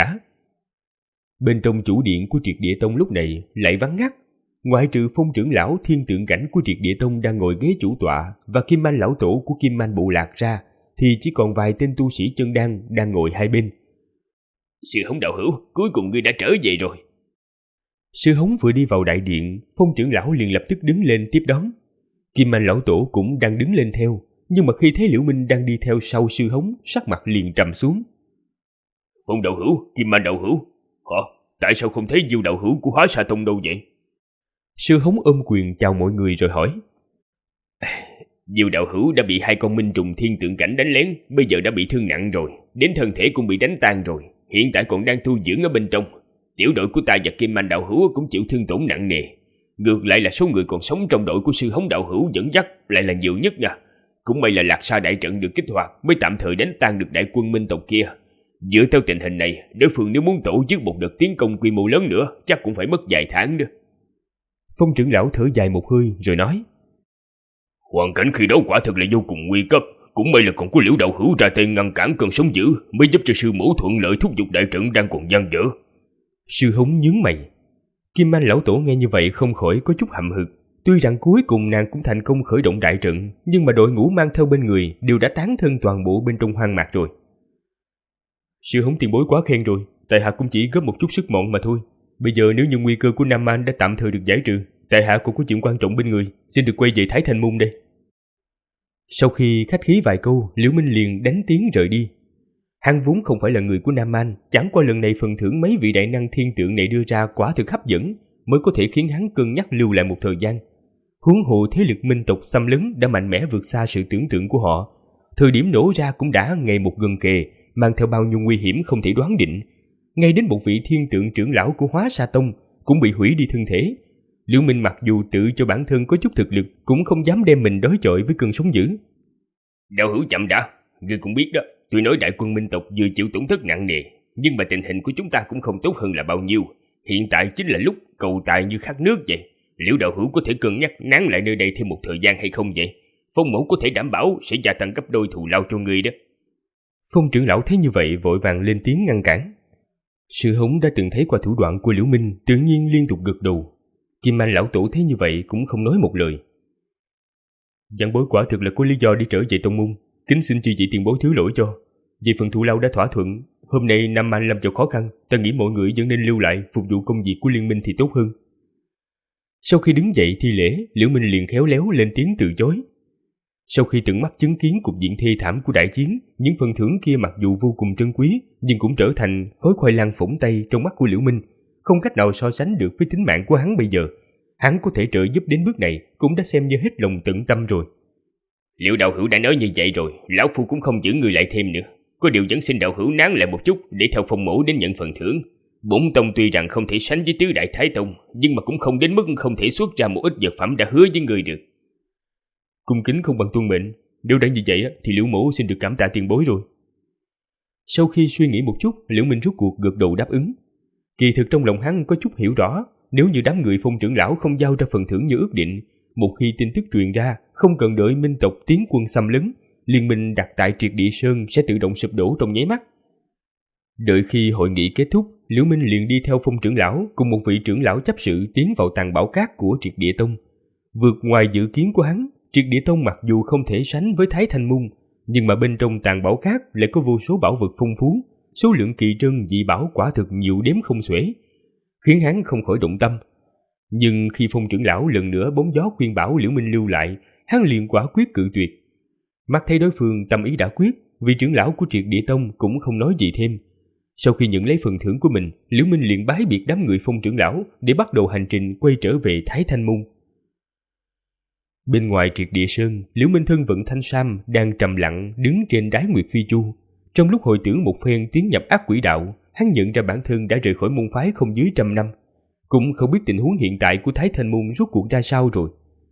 Bên trong chủ điện của Triệt Địa Tông lúc này lại vắng ngắt, ngoại trừ Phong trưởng lão thiên tượng cảnh của Triệt Địa Tông đang ngồi ghế chủ tọa và Kim Man lão tổ của Kim Man bộ lạc ra, thì chỉ còn vài tên tu sĩ chân đan đang ngồi hai bên. Sư Hống đạo hữu, cuối cùng ngươi đã trở về rồi. Sư Hống vừa đi vào đại điện, Phong trưởng lão liền lập tức đứng lên tiếp đón. Kim Man lão tổ cũng đang đứng lên theo, nhưng mà khi thấy Liễu Minh đang đi theo sau Sư Hống, sắc mặt liền trầm xuống. Phong đạo hữu, Kim Man đạo hữu, hả? Tại sao không thấy Diêu đạo hữu của Hóa Sa Tông đâu vậy? Sư Hống ôm quyền chào mọi người rồi hỏi. Diêu đạo hữu đã bị hai con minh trùng thiên tượng cảnh đánh lén, bây giờ đã bị thương nặng rồi, đến thân thể cũng bị đánh tan rồi, hiện tại còn đang tu dưỡng ở bên trong. Tiểu đội của ta và Kim Man đạo hữu cũng chịu thương tổn nặng nề. Ngược lại là số người còn sống trong đội của Sư Hống đạo hữu dẫn dắt lại là nhiều nhất nha. Cũng may là Lạc Sa đại trận được kích hoạt mới tạm thời đánh tan được đại quân minh tộc kia. Dựa theo tình hình này, đối phương nếu muốn tổ chức một đợt tiến công quy mô lớn nữa, chắc cũng phải mất vài tháng nữa. Phong trưởng lão thở dài một hơi rồi nói. Hoàn cảnh khi đó quả thực là vô cùng nguy cấp. Cũng may là còn có Liễu đạo hữu ra tay ngăn cản cơn sóng dữ, mới giúp cho sư mẫu thuận lợi thúc giục đại trận đang còn dang dở. Sư Hống nhướng mày. Kim Man lão tổ nghe như vậy không khỏi có chút hậm hực. Tuy rằng cuối cùng nàng cũng thành công khởi động đại trận, nhưng mà đội ngũ mang theo bên người đều đã tán thân toàn bộ bên trong hoang mạc rồi. Sư Hống tiền bối quá khen rồi, tại hạ cũng chỉ góp một chút sức mọn mà thôi. Bây giờ nếu như nguy cơ của Nam Man đã tạm thời được giải trừ, tại hạ cũng có chuyện quan trọng bên người, xin được quay về Thái Thanh Môn đây. Sau khi khách khí vài câu, Liễu Minh liền đánh tiếng rời đi. Hắn vốn không phải là người của Nam Man, chẳng qua lần này phần thưởng mấy vị đại năng thiên tượng này đưa ra quả thực hấp dẫn, mới có thể khiến hắn cân nhắc lưu lại một thời gian. Huống hồ thế lực minh tộc xâm lấn đã mạnh mẽ vượt xa sự tưởng tượng của họ. Thời điểm nổ ra cũng đã ngày một gần kề, mang theo bao nhiêu nguy hiểm không thể đoán định. Ngay đến một vị thiên tượng trưởng lão của Hóa Sa Tông cũng bị hủy đi thân thể. Liễu Minh mặc dù tự cho bản thân có chút thực lực, cũng không dám đem mình đối chọi với cơn sóng dữ. Đạo hữu chậm đã, ngươi cũng biết đó, tuy nói đại quân minh tộc vừa chịu tổn thất nặng nề, nhưng mà tình hình của chúng ta cũng không tốt hơn là bao nhiêu. Hiện tại chính là lúc cầu tài như khát nước vậy. Liễu đạo hữu có thể cân nhắc nán lại nơi đây thêm một thời gian hay không vậy? Phong mẫu có thể đảm bảo sẽ gia tăng gấp đôi thù lao cho ngươi đó. Phong trưởng lão thấy như vậy vội vàng lên tiếng ngăn cản. Sư Hống đã từng thấy qua thủ đoạn của Liễu Minh, tự nhiên liên tục gật đầu. Kim Man lão tổ thấy như vậy cũng không nói một lời. Giảng bối quả thực là có lý do để trở về tông môn, kính xin chư vị tiền bối thứ lỗi cho. Vì phần thù lao đã thỏa thuận, hôm nay Nam Man lâm vào khó khăn, ta nghĩ mọi người vẫn nên lưu lại phục vụ công việc của liên minh thì tốt hơn. Sau khi đứng dậy thi lễ, Liễu Minh liền khéo léo lên tiếng từ chối. Sau khi tận mắt chứng kiến cục diện thê thảm của đại chiến, những phần thưởng kia mặc dù vô cùng trân quý, nhưng cũng trở thành khối khoai lang phủng tay trong mắt của Liễu Minh, không cách nào so sánh được với tính mạng của hắn bây giờ. Hắn có thể trợ giúp đến bước này cũng đã xem như hết lòng tận tâm rồi. Liệu đạo hữu đã nói như vậy rồi, lão phu cũng không giữ người lại thêm nữa. Có điều vẫn xin đạo hữu nán lại một chút để theo phong mẫu đến nhận phần thưởng. Bổn tông tuy rằng không thể sánh với tứ đại thái tông, nhưng mà cũng không đến mức không thể xuất ra một ít vật phẩm đã hứa với người được. Cung kính không bằng tuân mệnh, nếu đã như vậy thì Liễu mẫu xin được cảm tạ tiền bối rồi. Sau khi suy nghĩ một chút, Liễu Minh rút cuộc gật đầu đáp ứng. Kỳ thực trong lòng hắn có chút hiểu rõ, nếu như đám người Phong trưởng lão không giao ra phần thưởng như ước định, một khi tin tức truyền ra, không cần đợi minh tộc tiến quân xâm lấn, liên minh đặt tại Triệt Địa Sơn sẽ tự động sụp đổ trong nháy mắt. Đợi khi hội nghị kết thúc, Liễu Minh liền đi theo Phong trưởng lão cùng một vị trưởng lão chấp sự tiến vào tàng bảo cát của Triệt Địa Tông. Vượt ngoài dự kiến của hắn, Triệt Địa Tông mặc dù không thể sánh với Thái Thanh Môn, nhưng mà bên trong tàng bảo cát lại có vô số bảo vật phong phú, số lượng kỳ trân dị bảo quả thực nhiều đếm không xuể, khiến hắn không khỏi động tâm. Nhưng khi Phong trưởng lão lần nữa bóng gió khuyên bảo Liễu Minh lưu lại, hắn liền quả quyết cự tuyệt. Mắt thấy đối phương tâm ý đã quyết, vị trưởng lão của Triệt Địa Tông cũng không nói gì thêm. Sau khi nhận lấy phần thưởng của mình, Liễu Minh liền bái biệt đám người Phong trưởng lão để bắt đầu hành trình quay trở về Thái Thanh Môn. Bên ngoài Triệt Địa Sơn, Liễu Minh thân vận thanh sam đang trầm lặng đứng trên đáy Nguyệt Phi Chu. Trong lúc hồi tưởng một phen tiến nhập ác quỷ đạo, hắn nhận ra bản thân đã rời khỏi môn phái không dưới 100 năm, cũng không biết tình huống hiện tại của Thái Thanh Môn rốt cuộc ra sao rồi.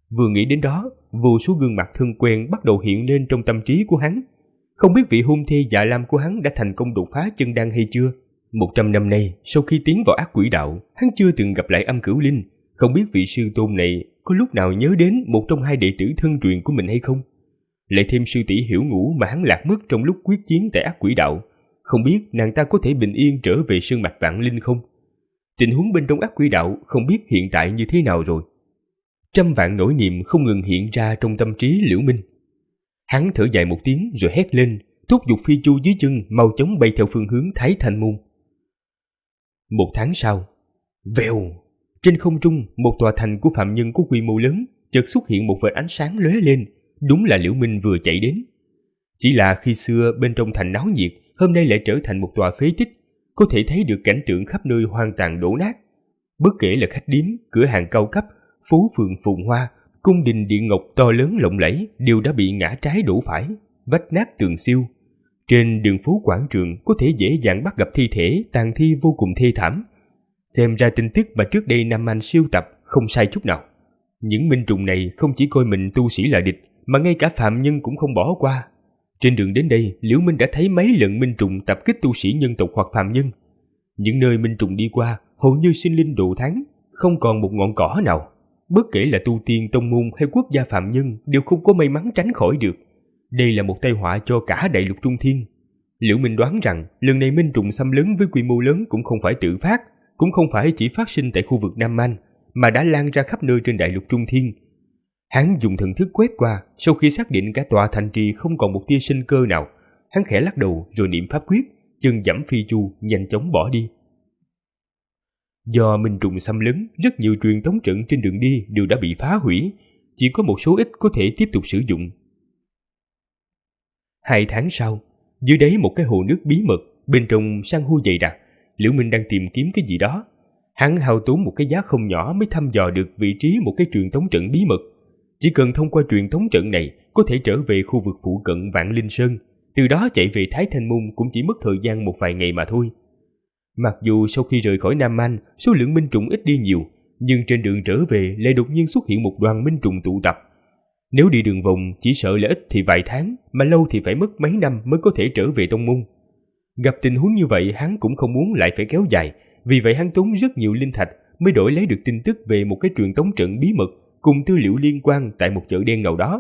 Vừa nghĩ đến đó, vô số gương mặt thân quen bắt đầu hiện lên trong tâm trí của hắn. Không biết vị hôn thê dạ lam của hắn đã thành công đột phá chân đan hay chưa? 100 năm nay, sau khi tiến vào ác quỷ đạo, hắn chưa từng gặp lại Âm Cửu Linh. Không biết vị sư tôn này có lúc nào nhớ đến một trong hai đệ tử thân truyền của mình hay không? Lại thêm sư tỷ Hiểu Ngũ mà hắn lạc mất trong lúc quyết chiến tại ác quỷ đạo. Không biết nàng ta có thể bình yên trở về sơn mạch vạn linh không? Tình huống bên trong ác quỷ đạo không biết hiện tại như thế nào rồi. Trăm vạn nỗi niềm không ngừng hiện ra trong tâm trí Liễu Minh. Hắn thở dài một tiếng rồi hét lên, thúc giục phi chu dưới chân mau chóng bay theo phương hướng Thái Thanh Môn. 1 tháng sau, vèo, trên không trung một tòa thành của phạm nhân có quy mô lớn chợt xuất hiện một vệt ánh sáng lóe lên, đúng là Liễu Minh vừa chạy đến. Chỉ là khi xưa bên trong thành náo nhiệt, hôm nay lại trở thành một tòa phế tích, có thể thấy được cảnh tượng khắp nơi hoang tàn đổ nát. Bất kể là khách điếm, cửa hàng cao cấp, phố phường phồn hoa, cung đình điện ngọc to lớn lộng lẫy đều đã bị ngã trái đổ phải, vách nát tường xiêu. Trên đường phố quảng trường có thể dễ dàng bắt gặp thi thể tàn thi vô cùng thê thảm. Xem ra tin tức mà trước đây Nam Anh siêu tập không sai chút nào. Những minh trùng này không chỉ coi mình tu sĩ là địch, mà ngay cả phạm nhân cũng không bỏ qua. Trên đường đến đây, Liễu Minh đã thấy mấy lần minh trùng tập kích tu sĩ nhân tộc hoặc phạm nhân. Những nơi minh trùng đi qua hầu như sinh linh độ tháng, không còn một ngọn cỏ nào. Bất kể là tu tiên tông môn hay quốc gia phạm nhân đều không có may mắn tránh khỏi được. Đây là một tai họa cho cả đại lục Trung Thiên. Liễu Minh đoán rằng lần này minh trùng xâm lấn với quy mô lớn cũng không phải tự phát, cũng không phải chỉ phát sinh tại khu vực Nam Anh, mà đã lan ra khắp nơi trên đại lục Trung Thiên. Hắn dùng thần thức quét qua, sau khi xác định cả tòa thành trì không còn một tia sinh cơ nào, hắn khẽ lắc đầu rồi niệm pháp quyết, chân giẫm phi chu nhanh chóng bỏ đi. Do minh trùng xâm lấn, rất nhiều truyền tống trận trên đường đi đều đã bị phá hủy, chỉ có một số ít có thể tiếp tục sử dụng. 2 tháng sau, dưới đáy một cái hồ nước bí mật, bên trong san hô dày đặc, Liễu Minh đang tìm kiếm cái gì đó. Hắn hao tốn một cái giá không nhỏ mới thăm dò được vị trí một cái truyền tống trận bí mật. Chỉ cần thông qua truyền tống trận này, có thể trở về khu vực phụ cận Vạn Linh Sơn, từ đó chạy về Thái Thanh Môn cũng chỉ mất thời gian một vài ngày mà thôi. Mặc dù sau khi rời khỏi Nam Anh, số lượng minh trùng ít đi nhiều, nhưng trên đường trở về lại đột nhiên xuất hiện một đoàn minh trùng tụ tập. Nếu đi đường vòng chỉ sợ là ít thì vài tháng, mà lâu thì phải mất mấy năm mới có thể trở về tông môn. Gặp tình huống như vậy hắn cũng không muốn lại phải kéo dài, vì vậy hắn tốn rất nhiều linh thạch mới đổi lấy được tin tức về một cái truyền tống trận bí mật cùng tư liệu liên quan tại một chợ đen nào đó.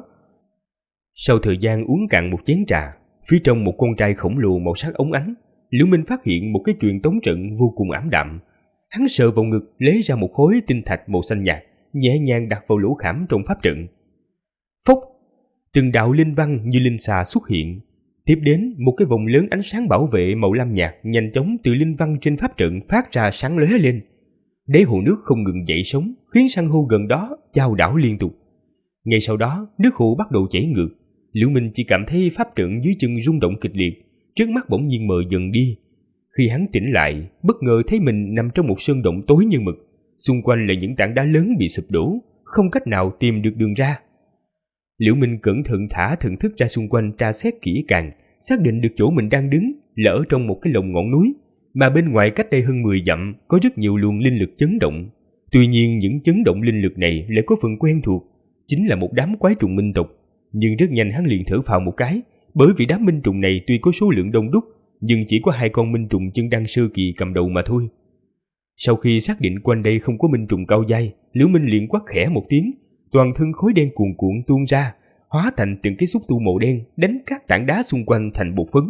Sau thời gian uống cạn một chén trà, phía trong một con trai khổng lồ màu sắc óng ánh, Liễu Minh phát hiện một cái truyền tống trận vô cùng ảm đạm. Hắn sờ vào ngực lấy ra một khối tinh thạch màu xanh nhạt, nhẹ nhàng đặt vào lỗ khảm trong pháp trận. Phốc, từng đạo linh văn như linh xà xuất hiện. Tiếp đến, một cái vòng lớn ánh sáng bảo vệ màu lam nhạt nhanh chóng từ linh văn trên pháp trận phát ra sáng lóe lên. Đáy hồ nước không ngừng dậy sóng, khiến san hô gần đó chao đảo liên tục. Ngay sau đó, nước hồ bắt đầu chảy ngược. Liễu Minh chỉ cảm thấy pháp trận dưới chân rung động kịch liệt, trước mắt bỗng nhiên mờ dần đi. Khi hắn tỉnh lại, bất ngờ thấy mình nằm trong một sơn động tối như mực, xung quanh là những tảng đá lớn bị sụp đổ, không cách nào tìm được đường ra. Liễu Minh cẩn thận thả thần thức ra xung quanh tra xét kỹ càng, xác định được chỗ mình đang đứng là ở trong một cái lồng ngọn núi, mà bên ngoài cách đây hơn 10 dặm có rất nhiều luồng linh lực chấn động. Tuy nhiên những chấn động linh lực này lại có phần quen thuộc, chính là một đám quái trùng minh tộc. Nhưng rất nhanh hắn liền thở phào một cái, bởi vì đám minh trùng này tuy có số lượng đông đúc, nhưng chỉ có 2 con minh trùng chân đan sơ kỳ cầm đầu mà thôi. Sau khi xác định quanh đây không có minh trùng cao giai, Liễu Minh liền quát khẽ một tiếng, toàn thân khói đen cuồn cuộn tuôn ra, hóa thành từng cái xúc tu màu đen đánh các tảng đá xung quanh thành bột phấn.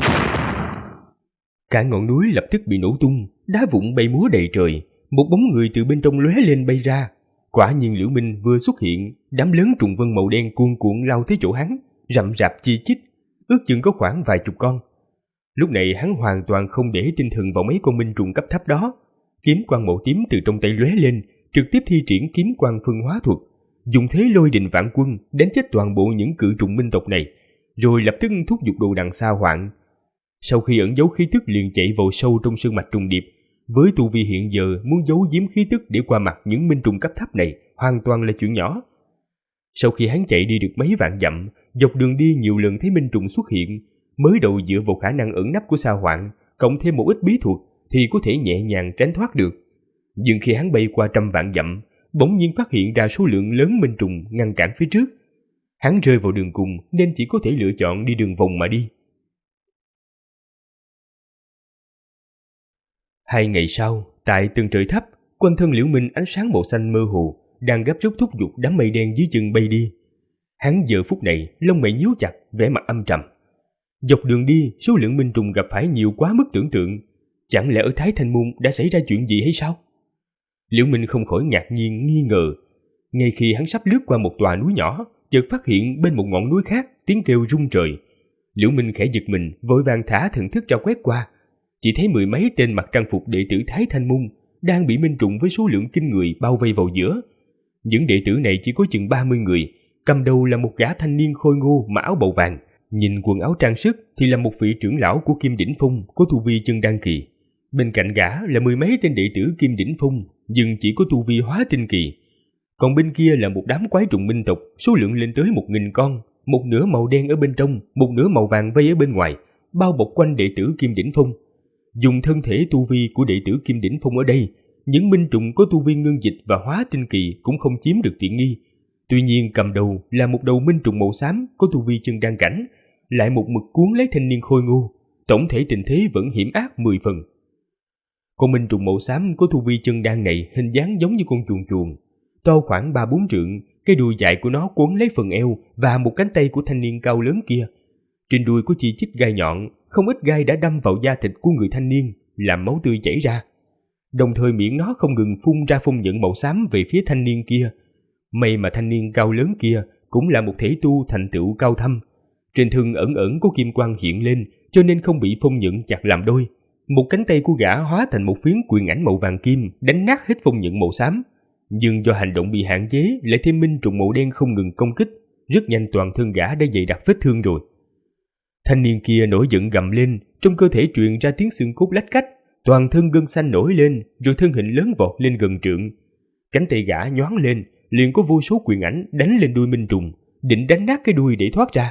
Cả ngọn núi lập tức bị nổ tung, đá vụn bay múa đầy trời, một bóng người từ bên trong lóe lên bay ra. Quả nhiên Liễu Minh vừa xuất hiện, đám lớn trùng vân màu đen cuồn cuộn lao tới chỗ hắn, rậm rạp chi chít, ước chừng có khoảng vài chục con. Lúc này hắn hoàn toàn không để tinh thần vào mấy con minh trùng cấp thấp đó. Kiếm quang màu tím từ trong tay lóe lên, trực tiếp thi triển kiếm quang phân hóa thuật, dùng thế lôi đình vạn quân đánh chết toàn bộ những cự trùng minh tộc này, rồi lập tức thúc giục đồ đằng xa hoạn. Sau khi ẩn giấu khí tức liền chạy vào sâu trong sơn mạch trùng điệp. Với tu vi hiện giờ, muốn giấu giếm khí tức để qua mặt những minh trùng cấp thấp này hoàn toàn là chuyện nhỏ. Sau khi hắn chạy đi được mấy vạn dặm, dọc đường đi nhiều lần thấy minh trùng xuất hiện, mới đầu dựa vào khả năng ẩn nấp của Sa Hoạn, cộng thêm một ít bí thuật thì có thể nhẹ nhàng tránh thoát được. Nhưng khi hắn bay qua trăm vạn dặm, bỗng nhiên phát hiện ra số lượng lớn minh trùng ngăn cản phía trước. Hắn rơi vào đường cùng nên chỉ có thể lựa chọn đi đường vòng mà đi. 2 ngày sau, tại tầng trời thấp, quanh thân Liễu Minh ánh sáng màu xanh mơ hồ, đang gấp rút thúc giục đám mây đen dưới chân bay đi. Hắn giờ phút này lông mày nhíu chặt, vẻ mặt âm trầm. Dọc đường đi, số lượng minh trùng gặp phải nhiều quá mức tưởng tượng. Chẳng lẽ ở Thái Thanh Môn đã xảy ra chuyện gì hay sao? Liễu Minh không khỏi ngạc nhiên nghi ngờ. Ngay khi hắn sắp lướt qua một tòa núi nhỏ, chợt phát hiện bên một ngọn núi khác tiếng kêu rung trời. Liễu Minh khẽ giật mình, vội vàng thả thần thức ra quét qua. Chỉ thấy 10 mấy tên mặc trang phục đệ tử Thái Thanh Môn đang bị minh trùng với số lượng kinh người bao vây vào giữa. Những đệ tử này chỉ có chừng 30 người, cầm đầu là một gã thanh niên khôi ngô mặc áo bầu vàng, nhìn quần áo trang sức thì là một vị trưởng lão của Kim Đỉnh Phong có tu vi chân đan kỳ. Bên cạnh gã là 10 mấy tên đệ tử Kim Đỉnh Phong, nhưng chỉ có tu vi hóa tinh kỳ. Còn bên kia là một đám quái trùng minh tộc, số lượng lên tới 1000 con, một nửa màu đen ở bên trong, một nửa màu vàng vây ở bên ngoài, bao bọc quanh đệ tử Kim Đỉnh Phong. Dùng thân thể tu vi của đệ tử Kim Đỉnh Phong ở đây, những minh trùng có tu vi ngưng dịch và hóa tinh kỳ cũng không chiếm được tiện nghi. Tuy nhiên cầm đầu là một đầu minh trùng màu xám có tu vi chân đan cảnh, lại một mực cuốn lấy thanh niên khôi ngô, tổng thể tình thế vẫn hiểm ác 10 phần. Con minh trùng màu xám có tu vi chân đan này hình dáng giống như con chuồn chuồn, to khoảng 3-4 trượng, cái đuôi dài của nó quấn lấy phần eo và một cánh tay của thanh niên cao lớn kia. Trên đuôi có chi chít gai nhọn, không ít gai đã đâm vào da thịt của người thanh niên, làm máu tươi chảy ra. Đồng thời miệng nó không ngừng phun ra phong nhận màu xám về phía thanh niên kia. May mà thanh niên cao lớn kia cũng là một thể tu thành tựu cao thâm. Trên thân ẩn ẩn có kim quang hiện lên, cho nên không bị phong nhận chặt làm đôi. Một cánh tay của gã hóa thành một phiến quyền ảnh màu vàng kim, đánh nát hết phong nhận màu xám. Nhưng do hành động bị hạn chế, lại thêm minh trùng màu đen không ngừng công kích, rất nhanh toàn thân gã đã dày đặc vết thương rồi. Thanh niên kia nổi giận gầm lên, trong cơ thể truyền ra tiếng xương cốt lách cách, toàn thân gân xanh nổi lên, rồi thân hình lớn vọt lên gần trượng. Cánh tay gã nhoáng lên, liền có vô số quyền ảnh đánh lên đuôi minh trùng, định đánh nát cái đuôi để thoát ra.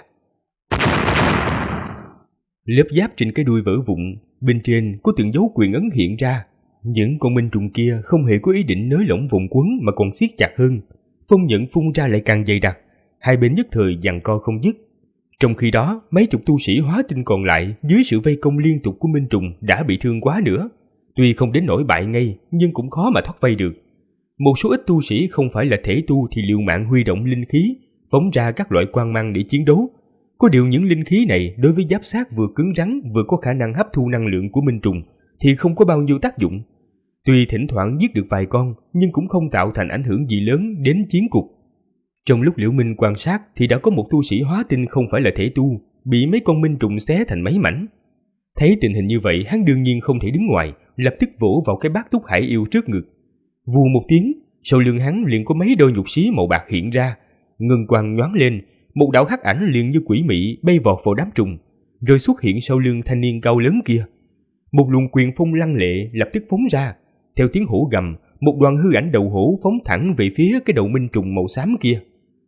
Lớp giáp trên cái đuôi vỡ vụn, bên trên có từng dấu quyền ấn hiện ra. Những con minh trùng kia không hề có ý định nới lỏng vòng quấn mà còn siết chặt hơn. Phong nhận phun ra lại càng dày đặc, hai bên nhất thời giằng co không dứt. Trong khi đó, mấy chục tu sĩ hóa tinh còn lại dưới sự vây công liên tục của minh trùng đã bị thương quá nữa. Tuy không đến nỗi bại ngay, nhưng cũng khó mà thoát vây được. Một số ít tu sĩ không phải là thể tu thì liều mạng huy động linh khí, phóng ra các loại quang mang để chiến đấu. Có điều những linh khí này đối với giáp xác vừa cứng rắn vừa có khả năng hấp thu năng lượng của minh trùng thì không có bao nhiêu tác dụng. Tuy thỉnh thoảng giết được vài con, nhưng cũng không tạo thành ảnh hưởng gì lớn đến chiến cục. Trong lúc Liễu Minh quan sát thì đã có một tu sĩ hóa tinh không phải là thể tu, bị mấy con minh trùng xé thành mấy mảnh. Thấy tình hình như vậy, hắn đương nhiên không thể đứng ngoài, lập tức vỗ vào cái bát túc hải yêu trước ngực. Vù một tiếng, sau lưng hắn liền có mấy đôi nhục xí màu bạc hiện ra, ngân quang nhoáng lên, một đạo hắc ảnh liền như quỷ mị bay vọt vào đám trùng, rồi xuất hiện sau lưng thanh niên cao lớn kia. Một luồng quyền phong lăng lệ lập tức phóng ra, theo tiếng hổ gầm, một đoàn hư ảnh đầu hổ phóng thẳng về phía cái đầu minh trùng màu xám kia.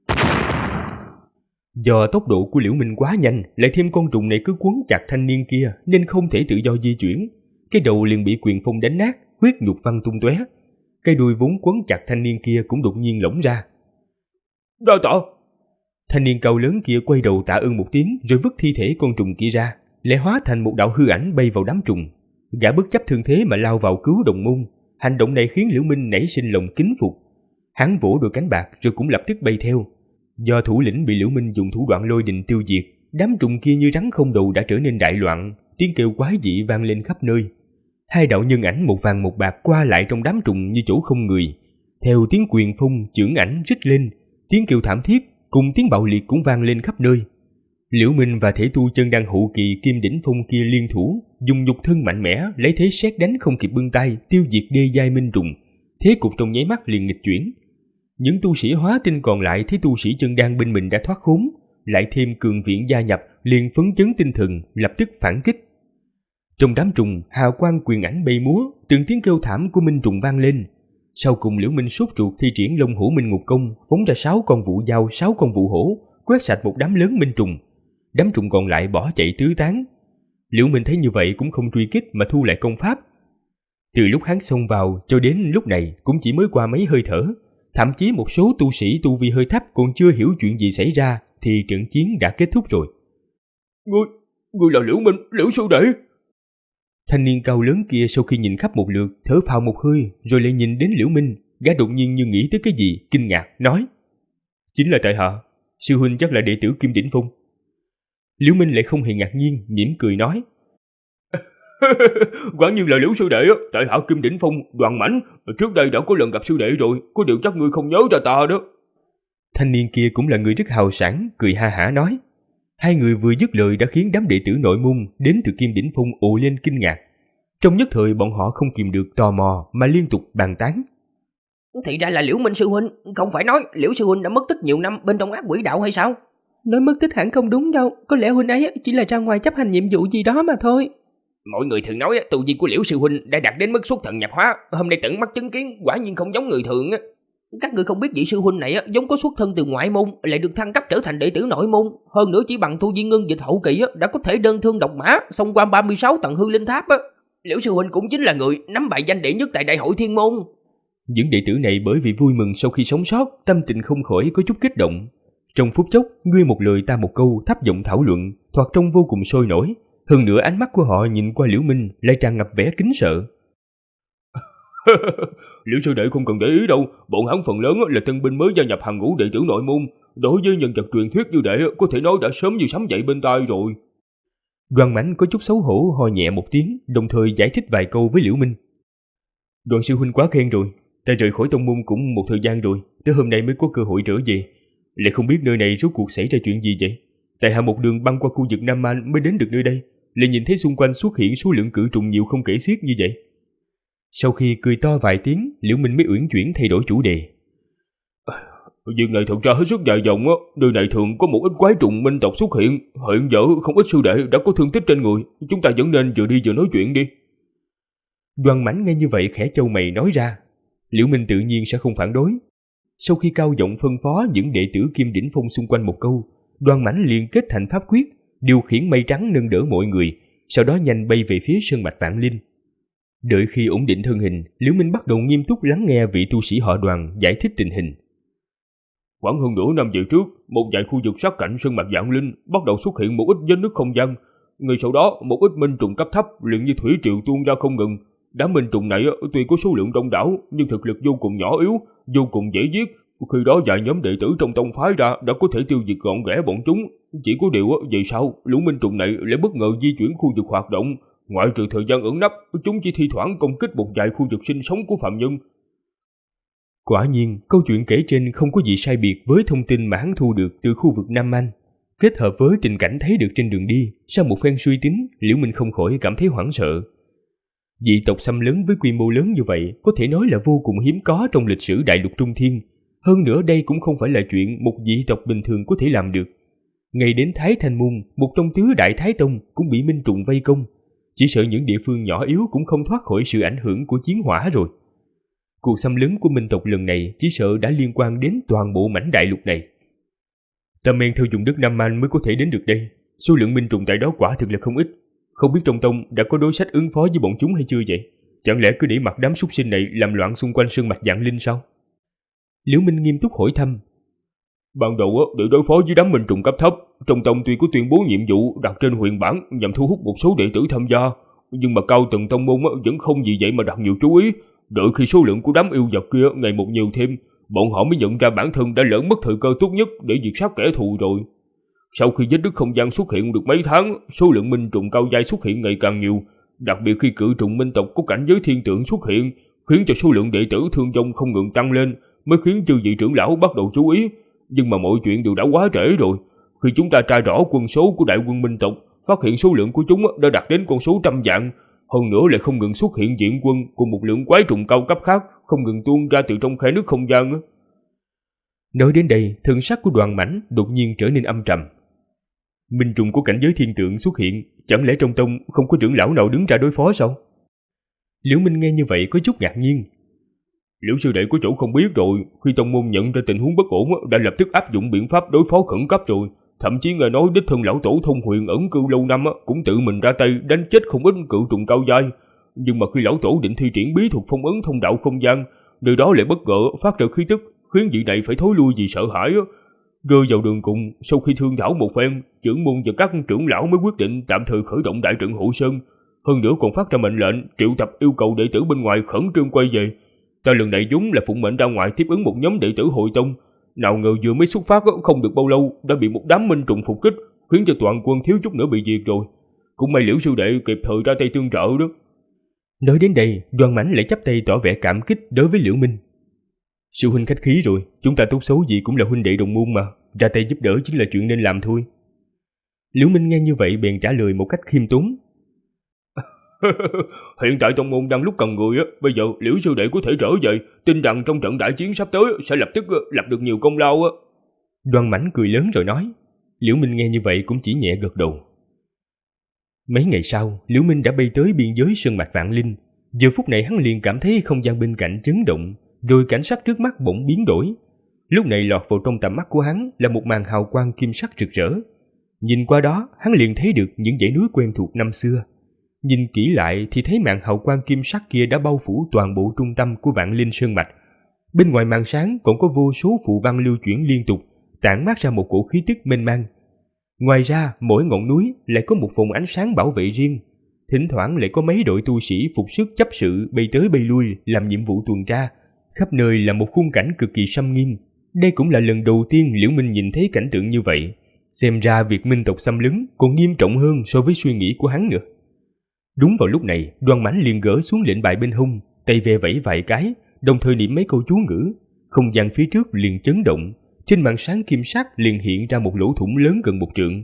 Do tốc độ của Liễu Minh quá nhanh, lại thêm con trùng này cứ quấn chặt thanh niên kia nên không thể tự do di chuyển. Cái đầu liền bị quyền phong đánh nát, huyết nhục văng tung tóe. Cái đuôi vốn quấn chặt thanh niên kia cũng đột nhiên lỏng ra. Đa tạ. Thanh niên cao lớn kia quay đầu tạ ơn một tiếng rồi vứt thi thể con trùng kia ra, lại hóa thành một đạo hư ảnh bay vào đám trùng. Gã bất chấp thương thế mà lao vào cứu đồng môn. Hành động này khiến Liễu Minh nảy sinh lòng kính phục. Hắn vỗ đôi cánh bạc rồi cũng lập tức bay theo. Do thủ lĩnh bị Liễu Minh dùng thủ đoạn lôi đình tiêu diệt, đám trùng kia như rắn không đầu đã trở nên đại loạn, tiếng kêu quái dị vang lên khắp nơi. Hai đạo nhân ảnh một vàng một bạc qua lại trong đám trùng như chỗ không người. Theo tiếng quyền phong, chưởng ảnh rít lên, tiếng kêu thảm thiết cùng tiếng bạo liệt cũng vang lên khắp nơi. Liễu Minh và thể tu chân đan hậu kỳ Kim Đỉnh Phong kia liên thủ, dùng nhục thân mạnh mẽ, lấy thế sét đánh không kịp bưng tay, tiêu diệt đê giai minh trùng. Thế cục trong nháy mắt liền nghịch chuyển. Những tu sĩ hóa tinh còn lại thấy tu sĩ chân đan bên mình đã thoát khốn, lại thêm cường viện gia nhập, liền phấn chấn tinh thần, lập tức phản kích. Trong đám trùng, hào quang quyền ảnh bay múa, từng tiếng kêu thảm của minh trùng vang lên. Sau cùng Liễu Minh sốt ruột thi triển Long Hổ Minh Ngục Công, phóng ra 6 con vụ dao, 6 con vụ hổ, quét sạch một đám lớn minh trùng. Đám trùng còn lại bỏ chạy tứ tán. Liễu Minh thấy như vậy cũng không truy kích mà thu lại công pháp. Từ lúc hắn xông vào cho đến lúc này cũng chỉ mới qua mấy hơi thở, thậm chí một số tu sĩ tu vi hơi thấp còn chưa hiểu chuyện gì xảy ra thì trận chiến đã kết thúc rồi. Ngươi là Liễu Minh, Liễu sư đệ. Thanh niên cao lớn kia sau khi nhìn khắp một lượt, thở phào một hơi, rồi lại nhìn đến Liễu Minh, gã đột nhiên như nghĩ tới cái gì, kinh ngạc nói: "Chính là tại hạ, sư huynh chắc là đệ tử Kim Đỉnh Phong." Liễu Minh lại không hề ngạc nhiên, mỉm cười nói: Quả nhiên là Liễu sư đệ, tại hạ Kim Đỉnh Phong, Đoàn Mãnh, trước đây đã có lần gặp sư đệ rồi, có điều chắc ngươi không nhớ ra ta đó. Thanh niên kia cũng là người rất hào sảng, cười ha hả nói. Hai người vừa dứt lời đã khiến đám đệ tử nội môn đến từ Kim Đỉnh Phong ồ lên kinh ngạc. Trong nhất thời bọn họ không kìm được tò mò mà liên tục bàn tán. Thì ra là Liễu Minh sư huynh, không phải nói Liễu sư huynh đã mất tích nhiều năm bên trong ác quỷ đạo hay sao? Nói mất tích hẳn không đúng đâu, có lẽ huynh ấy chỉ là ra ngoài chấp hành nhiệm vụ gì đó mà thôi. Mọi người thường nói tu vi của Liễu sư huynh đã đạt đến mức xuất thần nhập hóa, hôm nay tận mắt chứng kiến quả nhiên không giống người thường. Các người không biết vị sư huynh này giống có xuất thân từ ngoại môn, lại được thăng cấp trở thành đệ tử nội môn, hơn nữa chỉ bằng tu vi ngưng dịch hậu kỳ đã có thể đơn thương độc mã xông qua 36 tầng hư linh tháp. Liễu sư huynh cũng chính là người nắm bài danh đệ nhất tại đại hội thiên môn. Những đệ tử này bởi vì vui mừng sau khi sống sót, tâm tình không khỏi có chút kích động. Trong phút chốc, ngươi một lời ta một câu thấp giọng thảo luận, thoạt trông vô cùng sôi nổi. Hơn nữa ánh mắt của họ nhìn qua Liễu Minh lại tràn ngập vẻ kính sợ. Liễu sư đệ không cần để ý đâu, bọn hắn phần lớn là tân binh mới gia nhập hàng ngũ đệ tử nội môn, đối với nhân vật truyền thuyết như đệ có thể nói đã sớm như sấm dậy bên tai rồi. Đoàn Mãnh có chút xấu hổ ho nhẹ một tiếng, đồng thời giải thích vài câu với Liễu Minh. Đoàn sư huynh quá khen rồi, ta rời khỏi tông môn cũng một thời gian rồi, tới hôm nay mới có cơ hội trở về, lại không biết nơi này rốt cuộc xảy ra chuyện gì vậy. Tại hạ một đường băng qua khu vực Nam Man mới đến được nơi đây, lại nhìn thấy xung quanh xuất hiện số lượng cự trùng nhiều không kể xiết như vậy. Sau khi cười to vài tiếng, Liễu Minh mới uyển chuyển thay đổi chủ đề. Việc này thật ra hết sức dài dòng, nơi này thường có một ít quái trùng minh tộc xuất hiện, hiện giờ không ít sư đệ đã có thương tích trên người, chúng ta vẫn nên vừa đi vừa nói chuyện đi. Đoàn Mãnh nghe như vậy khẽ chau mày nói ra. Liễu Minh tự nhiên sẽ không phản đối. Sau khi cao giọng phân phó những đệ tử Kim Đỉnh Phong xung quanh một câu, Đoàn Mãnh liền kết thành pháp quyết, điều khiển mây trắng nâng đỡ mọi người, sau đó nhanh bay về phía sơn mạch Vạn Linh. Đợi khi ổn định thân hình, Liễu Minh bắt đầu nghiêm túc lắng nghe vị tu sĩ họ Đoàn giải thích tình hình. Khoảng hơn nửa năm về trước, một vài khu vực sát cạnh sơn mạch Vạn Linh bắt đầu xuất hiện một ít vết nứt không gian. Ngay sau đó, một ít minh trùng cấp thấp liền như thủy triều tuôn ra không ngừng. Đám minh trùng này tuy có số lượng đông đảo nhưng thực lực vô cùng nhỏ yếu, vô cùng dễ giết. Khi đó vài nhóm đệ tử trong tông phái ra đã có thể tiêu diệt gọn ghẽ bọn chúng. Chỉ có điều về sau, lũ minh trùng này lại bất ngờ di chuyển khu vực hoạt động. Ngoại trừ thời gian ẩn nấp, chúng chỉ thi thoảng công kích một vài khu vực sinh sống của phạm nhân. Quả nhiên, câu chuyện kể trên không có gì sai biệt với thông tin mà hắn thu được từ khu vực Nam Man. Kết hợp với tình cảnh thấy được trên đường đi, sau một phen suy tính, Liễu Minh không khỏi cảm thấy hoảng sợ. Dị tộc xâm lấn với quy mô lớn như vậy có thể nói là vô cùng hiếm có trong lịch sử đại lục Trung Thiên. Hơn nữa đây cũng không phải là chuyện một dị tộc bình thường có thể làm được. Ngay đến Thái Thanh Môn, một trong tứ đại Thái Tông cũng bị minh trùng vây công. Chỉ sợ những địa phương nhỏ yếu cũng không thoát khỏi sự ảnh hưởng của chiến hỏa rồi. Cuộc xâm lấn của minh tộc lần này chỉ sợ đã liên quan đến toàn bộ mảnh đại lục này. Ta men theo vùng đất Nam Man mới có thể đến được đây. Số lượng minh trùng tại đó quả thực là không ít. Không biết trong tông đã có đối sách ứng phó với bọn chúng hay chưa vậy? Chẳng lẽ cứ để mặc đám súc sinh này làm loạn xung quanh sơn mạch Vạn Linh sao? Liễu Minh nghiêm túc hỏi thăm. Ban đầu để đối phó với đám minh trùng cấp thấp, trong tông tuy có tuyên bố nhiệm vụ đặt trên huyền bảng nhằm thu hút một số đệ tử tham gia, nhưng mà cao tầng tông môn vẫn không vì vậy mà đặt nhiều chú ý. Đợi khi số lượng của đám yêu vật kia ngày một nhiều thêm, bọn họ mới nhận ra bản thân đã lỡ mất thời cơ tốt nhất để diệt sát kẻ thù rồi. Sau khi vết nứt không gian xuất hiện được mấy tháng, số lượng minh trùng cao giai xuất hiện ngày càng nhiều, đặc biệt khi cự trùng minh tộc có cảnh giới thiên tượng xuất hiện, khiến cho số lượng đệ tử thương vong không ngừng tăng lên, mới khiến chư vị trưởng lão bắt đầu chú ý. Nhưng mà mọi chuyện đều đã quá trễ rồi. Khi chúng ta tra rõ quân số của đại quân minh tộc, phát hiện số lượng của chúng đã đạt đến con số trăm vạn, hơn nữa lại không ngừng xuất hiện diện quân cùng một lượng quái trùng cao cấp khác không ngừng tuôn ra từ trong khe nước không gian. Nói đến đây, thần sắc của Đoàn Mãnh đột nhiên trở nên âm trầm. Minh trùng của cảnh giới thiên tượng xuất hiện, chẳng lẽ trong tông không có trưởng lão nào đứng ra đối phó sao? Liễu Minh nghe như vậy có chút ngạc nhiên. Liễu sư đệ có chỗ không biết rồi, khi tông môn nhận ra tình huống bất ổn đã lập tức áp dụng biện pháp đối phó khẩn cấp rồi. Thậm chí nghe nói đích thân lão tổ Thông Huyền ẩn cư lâu năm cũng tự mình ra tay đánh chết không ít cự trùng cao giai. Nhưng mà khi lão tổ định thi triển bí thuật phong ấn thông đạo không gian, nơi đó lại bất ngờ phát ra khí tức khiến vị này phải thối lui vì sợ hãi á. Rơi vào đường cùng, sau khi thương thảo một phen, trưởng môn và các trưởng lão mới quyết định tạm thời khởi động đại trận hộ sơn. Hơn nữa còn phát ra mệnh lệnh triệu tập yêu cầu đệ tử bên ngoài khẩn trương quay về. Ta lần này vốn là phụng mệnh ra ngoài tiếp ứng một nhóm đệ tử hội tông, nào ngờ vừa mới xuất phát không được bao lâu đã bị một đám minh trùng phục kích, khiến cho toàn quân thiếu chút nữa bị diệt rồi. Cũng may Liễu sư đệ kịp thời ra tay tương trợ đó. Nói đến đây, Đoan Mãnh lại chắp tay tỏ vẻ cảm kích đối với Liễu Minh. Sư huynh khách khí rồi, chúng ta tốt xấu gì cũng là huynh đệ đồng môn mà, ra tay giúp đỡ chính là chuyện nên làm thôi. Liễu Minh nghe như vậy bèn trả lời một cách khiêm tốn. Hiện tại tông môn đang lúc cần người á, bây giờ Liễu sư đệ có thể trở về, tin rằng trong trận đại chiến sắp tới sẽ lập tức lập được nhiều công lao á. Đoan Mãnh cười lớn rồi nói. Liễu Minh nghe như vậy cũng chỉ nhẹ gật đầu. Mấy ngày sau, Liễu Minh đã bay tới biên giới sơn mạch Vạn Linh. Giờ phút này hắn liền cảm thấy không gian bên cạnh chấn động, rồi cảnh sắc trước mắt bỗng biến đổi. Lúc này lọt vào trong tầm mắt của hắn là một màn hào quang kim sắc rực rỡ. Nhìn qua đó, hắn liền thấy được những dãy núi quen thuộc năm xưa. Nhìn kỹ lại thì thấy màn hào quang kim sắc kia đã bao phủ toàn bộ trung tâm của Vạn Linh sơn mạch. Bên ngoài màn sáng còn có vô số phù văn lưu chuyển liên tục, tản mát ra một cổ khí tức mênh mang. Ngoài ra, mỗi ngọn núi lại có một vùng ánh sáng bảo vệ riêng. Thỉnh thoảng lại có mấy đội tu sĩ phục sức chấp sự bay tới bay lui làm nhiệm vụ tuần tra. Khắp nơi là một khung cảnh cực kỳ xâm nghiêm. Đây cũng là lần đầu tiên Liễu Minh nhìn thấy cảnh tượng như vậy. Xem ra việc minh tộc xâm lấn còn nghiêm trọng hơn so với suy nghĩ của hắn nữa. Đúng vào lúc này, Đoan Mãnh liền gỡ xuống lệnh bài bên hông, tay ve vẫy vài cái, đồng thời niệm mấy câu chú ngữ. Không gian phía trước liền chấn động, trên màn sáng kim sắc liền hiện ra một lỗ thủng lớn gần 1 trượng.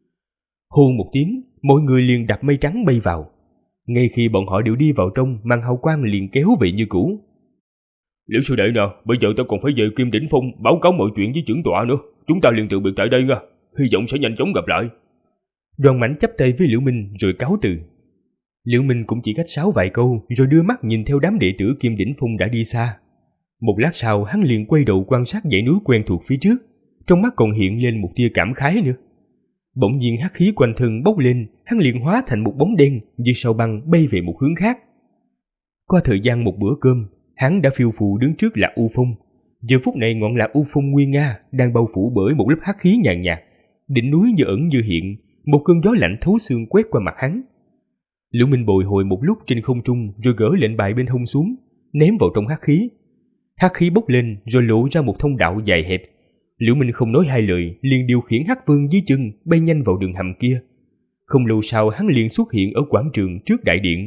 Hô một tiếng, mọi người liền đạp mây trắng bay vào. Ngay khi bọn họ đều đi vào trong, màn hào quang liền kéo về như cũ. Liễu sư đệ nào, bây giờ ta còn phải về Kim Đỉnh Phong báo cáo mọi chuyện với trưởng tọa nữa. Chúng ta liền từ biệt tại đây nha, hy vọng sẽ nhanh chóng gặp lại. Đoan Mãnh chắp tay với Liễu Minh rồi cáo từ. Liễu Minh cũng chỉ khách sáo vài câu rồi đưa mắt nhìn theo đám đệ tử Kim Đỉnh Phong đã đi xa. Một lát sau hắn liền quay đầu quan sát dãy núi quen thuộc phía trước, trong mắt còn hiện lên một tia cảm khái nữa. Bỗng nhiên hắc khí quanh thân bốc lên, hắn liền hóa thành một bóng đen như sao băng bay về một hướng khác. Qua thời gian một bữa cơm, hắn đã phiêu phù đứng trước Lạc U Phong. Giờ phút này ngọn Lạc U Phong nguy nga đang bao phủ bởi một lớp hắc khí nhàn nhạt, đỉnh núi như ẩn như hiện, một cơn gió lạnh thấu xương quét qua mặt hắn. Liễu Minh bồi hồi một lúc trên không trung rồi gỡ lệnh bài bên hông xuống, ném vào trong hắc khí. Hắc khí bốc lên rồi lộ ra một thông đạo dài hẹp. Liễu Minh không nói hai lời, liền điều khiển Hắc Vương dưới chân bay nhanh vào đường hầm kia. Không lâu sau hắn liền xuất hiện ở quảng trường trước đại điện.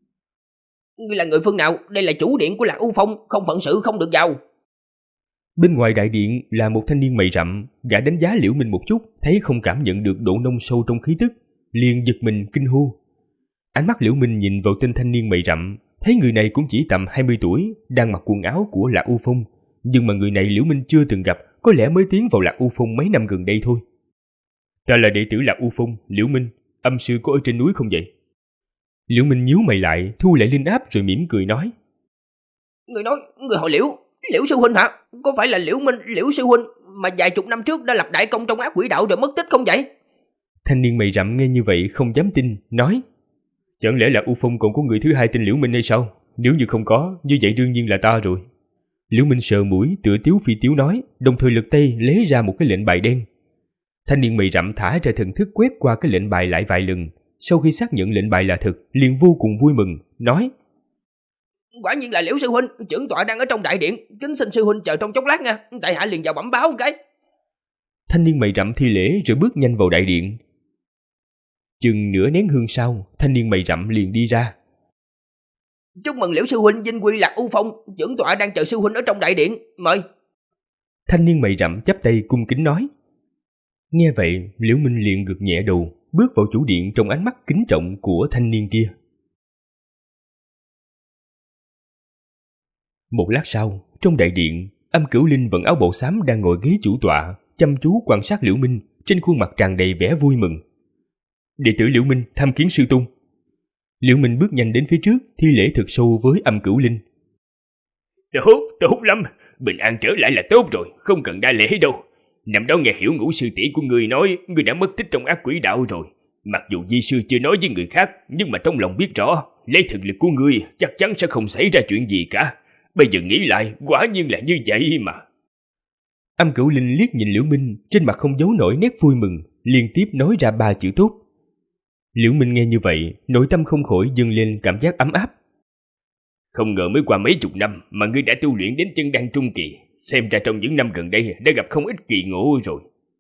Ngươi là người phương nào? Đây là chủ điện của Lạc U Phong, không phận sự không được vào. Bên ngoài đại điện là một thanh niên mày rậm, gã đánh giá Liễu Minh một chút, thấy không cảm nhận được độ nông sâu trong khí tức, liền giật mình kinh hô. Ánh mắt Liễu Minh nhìn vào tên thanh niên mày rậm, thấy người này cũng chỉ tầm 20 tuổi, đang mặc quần áo của Lạc U Phong, nhưng mà người này Liễu Minh chưa từng gặp, có lẽ mới tiến vào Lạc U Phong mấy năm gần đây thôi. Ta là đệ tử Lạc U Phong, Liễu Minh, âm sư có ở trên núi không vậy? Liễu Minh nhíu mày lại, thu lại linh áp rồi mỉm cười nói. Người họ Liễu, Liễu sư huynh hả? Có phải là Liễu Minh, Liễu sư huynh mà vài chục năm trước đã lập đại công trong ác quỷ đạo rồi mất tích không vậy? Thanh niên mày rậm nghe như vậy không dám tin, nói. Chẳng lẽ Lạc U Phong còn có người thứ hai tên Liễu Minh hay sao? Nếu như không có, như vậy đương nhiên là ta rồi. Liễu Minh sờ mũi, tựa tiếu phi tiếu nói, đồng thời lật tay lấy ra một cái lệnh bài đen. Thanh niên mày rậm thả ra thần thức quét qua cái lệnh bài lại vài lần. Sau khi xác nhận lệnh bài là thật, liền vô cùng vui mừng, nói. Quả nhiên là Liễu sư huynh, trưởng tọa đang ở trong đại điện, kính xin sư huynh chờ trong chốc lát nha, tại hạ liền vào bẩm báo một cái. Thanh niên mày rậm thi lễ rồi bước nhanh vào đại điện. Chừng nửa nén hương sau, thanh niên mày rậm liền đi ra. Chúc mừng Liễu sư huynh vinh quy Lạc U Phong, trưởng tọa đang chờ sư huynh ở trong đại điện, mời. Thanh niên mày rậm chắp tay cung kính nói. Nghe vậy, Liễu Minh liền gật nhẹ đầu, bước vào chủ điện trong ánh mắt kính trọng của thanh niên kia. Một lát sau, trong đại điện, Âm Cửu Linh vận áo bào xám đang ngồi ghế chủ tọa, chăm chú quan sát Liễu Minh, trên khuôn mặt tràn đầy vẻ vui mừng. Đệ tử Liễu Minh tham kiến sư tôn. Liễu Minh bước nhanh đến phía trước, thi lễ thật sâu với Âm Cửu Linh. Tốt lắm, bình an trở lại là tốt rồi, không cần đa lễ đâu. Năm đó nghe Hiểu Ngũ sư tỷ của ngươi nói ngươi đã mất tích trong ác quỷ đạo rồi. Mặc dù di sư chưa nói với người khác, nhưng mà trong lòng biết rõ, lấy thực lực của ngươi chắc chắn sẽ không xảy ra chuyện gì cả. Bây giờ nghĩ lại, quả nhiên là như vậy mà. Âm Cửu Linh liếc nhìn Liễu Minh, trên mặt không giấu nổi nét vui mừng, liên tiếp nói ra 3 chữ tốt. Liễu Minh nghe như vậy, nội tâm không khỏi dâng lên cảm giác ấm áp. Không ngờ mới qua mấy chục năm mà ngươi đã tu luyện đến chân đan trung kỳ, xem ra trong những năm gần đây đã gặp không ít kỳ ngộ rồi.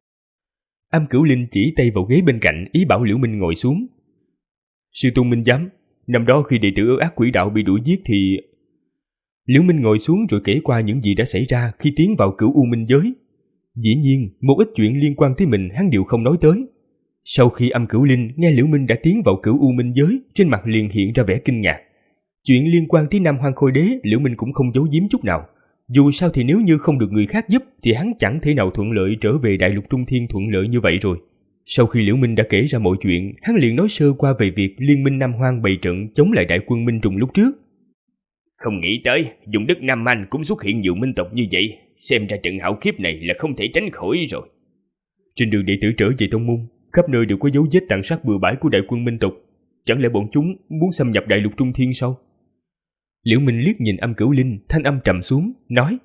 Âm Cửu Linh chỉ tay vào ghế bên cạnh, ý bảo Liễu Minh ngồi xuống. Sư tôn minh giám, năm đó khi đệ tử ở Ác Quỷ Đạo bị đuổi giết thì... Liễu Minh ngồi xuống rồi kể qua những gì đã xảy ra khi tiến vào Cửu U Minh giới. Dĩ nhiên, một ít chuyện liên quan tới mình hắn đều không nói tới. Sau khi Âm Cửu Linh nghe Liễu Minh đã tiến vào Cửu U Minh giới, trên mặt liền hiện ra vẻ kinh ngạc. Chuyện liên quan tới Nam Hoang Khôi Đế, Liễu Minh cũng không giấu giếm chút nào. Dù sao thì nếu như không được người khác giúp thì hắn chẳng thể nào thuận lợi trở về Đại Lục Trung Thiên thuận lợi như vậy rồi. Sau khi Liễu Minh đã kể ra mọi chuyện, hắn liền nói sơ qua về việc Liên minh Nam Hoang bày trận chống lại Đại quân Minh Trùng lúc trước. Không nghĩ tới, vùng đất Nam Anh cũng xuất hiện nhiều minh tộc như vậy, xem ra trận hạo kiếp này là không thể tránh khỏi rồi. Trên đường đệ tử trở về tông môn, khắp nơi đều có dấu vết tàn sát bừa bãi của đại quân Minh tộc. Chẳng lẽ bọn chúng muốn xâm nhập Đại Lục Trung Thiên sao? Liễu Minh liếc nhìn Âm Cửu Linh, thanh âm trầm xuống, nói: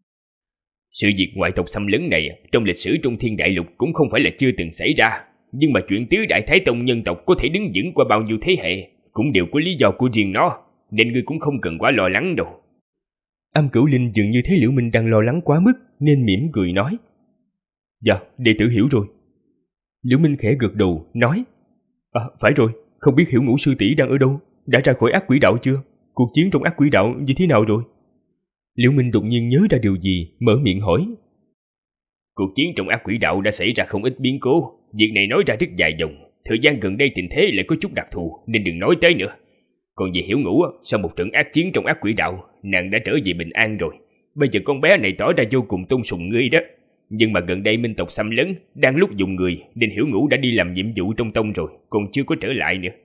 Sự việc ngoại tộc xâm lấn này trong lịch sử Trung Thiên Đại Lục cũng không phải là chưa từng xảy ra, nhưng mà chuyện tứ đại thái tông nhân tộc có thể đứng vững qua bao nhiêu thế hệ cũng đều có lý do của riêng nó, nên ngươi cũng không cần quá lo lắng đâu. Âm Cửu Linh dường như thấy Liễu Minh đang lo lắng quá mức nên mỉm cười nói: Dạ, đệ tử hiểu rồi. Liễu Minh khẽ gật đầu, nói: Phải rồi, không biết Hiểu Ngũ sư tỷ đang ở đâu, đã ra khỏi Ác Quỷ Đạo chưa? Cuộc chiến trong Ác Quỷ Đạo như thế nào rồi? Liễu Minh đột nhiên nhớ ra điều gì, mở miệng hỏi. Cuộc chiến trong Ác Quỷ Đạo đã xảy ra không ít biến cố, việc này nói ra rất dài dòng. Thời gian gần đây tình thế lại có chút đặc thù nên đừng nói tới nữa. Còn về Hiểu Ngũ, sau một trận ác chiến trong Ác Quỷ Đạo, nàng đã trở về bình an rồi. Bây giờ con bé này tỏ ra vô cùng tôn sùng ngươi đó. Nhưng mà gần đây minh tộc xâm lấn, đang lúc dùng người nên Hiểu Ngũ đã đi làm nhiệm vụ trong tông rồi, còn chưa có trở lại nữa.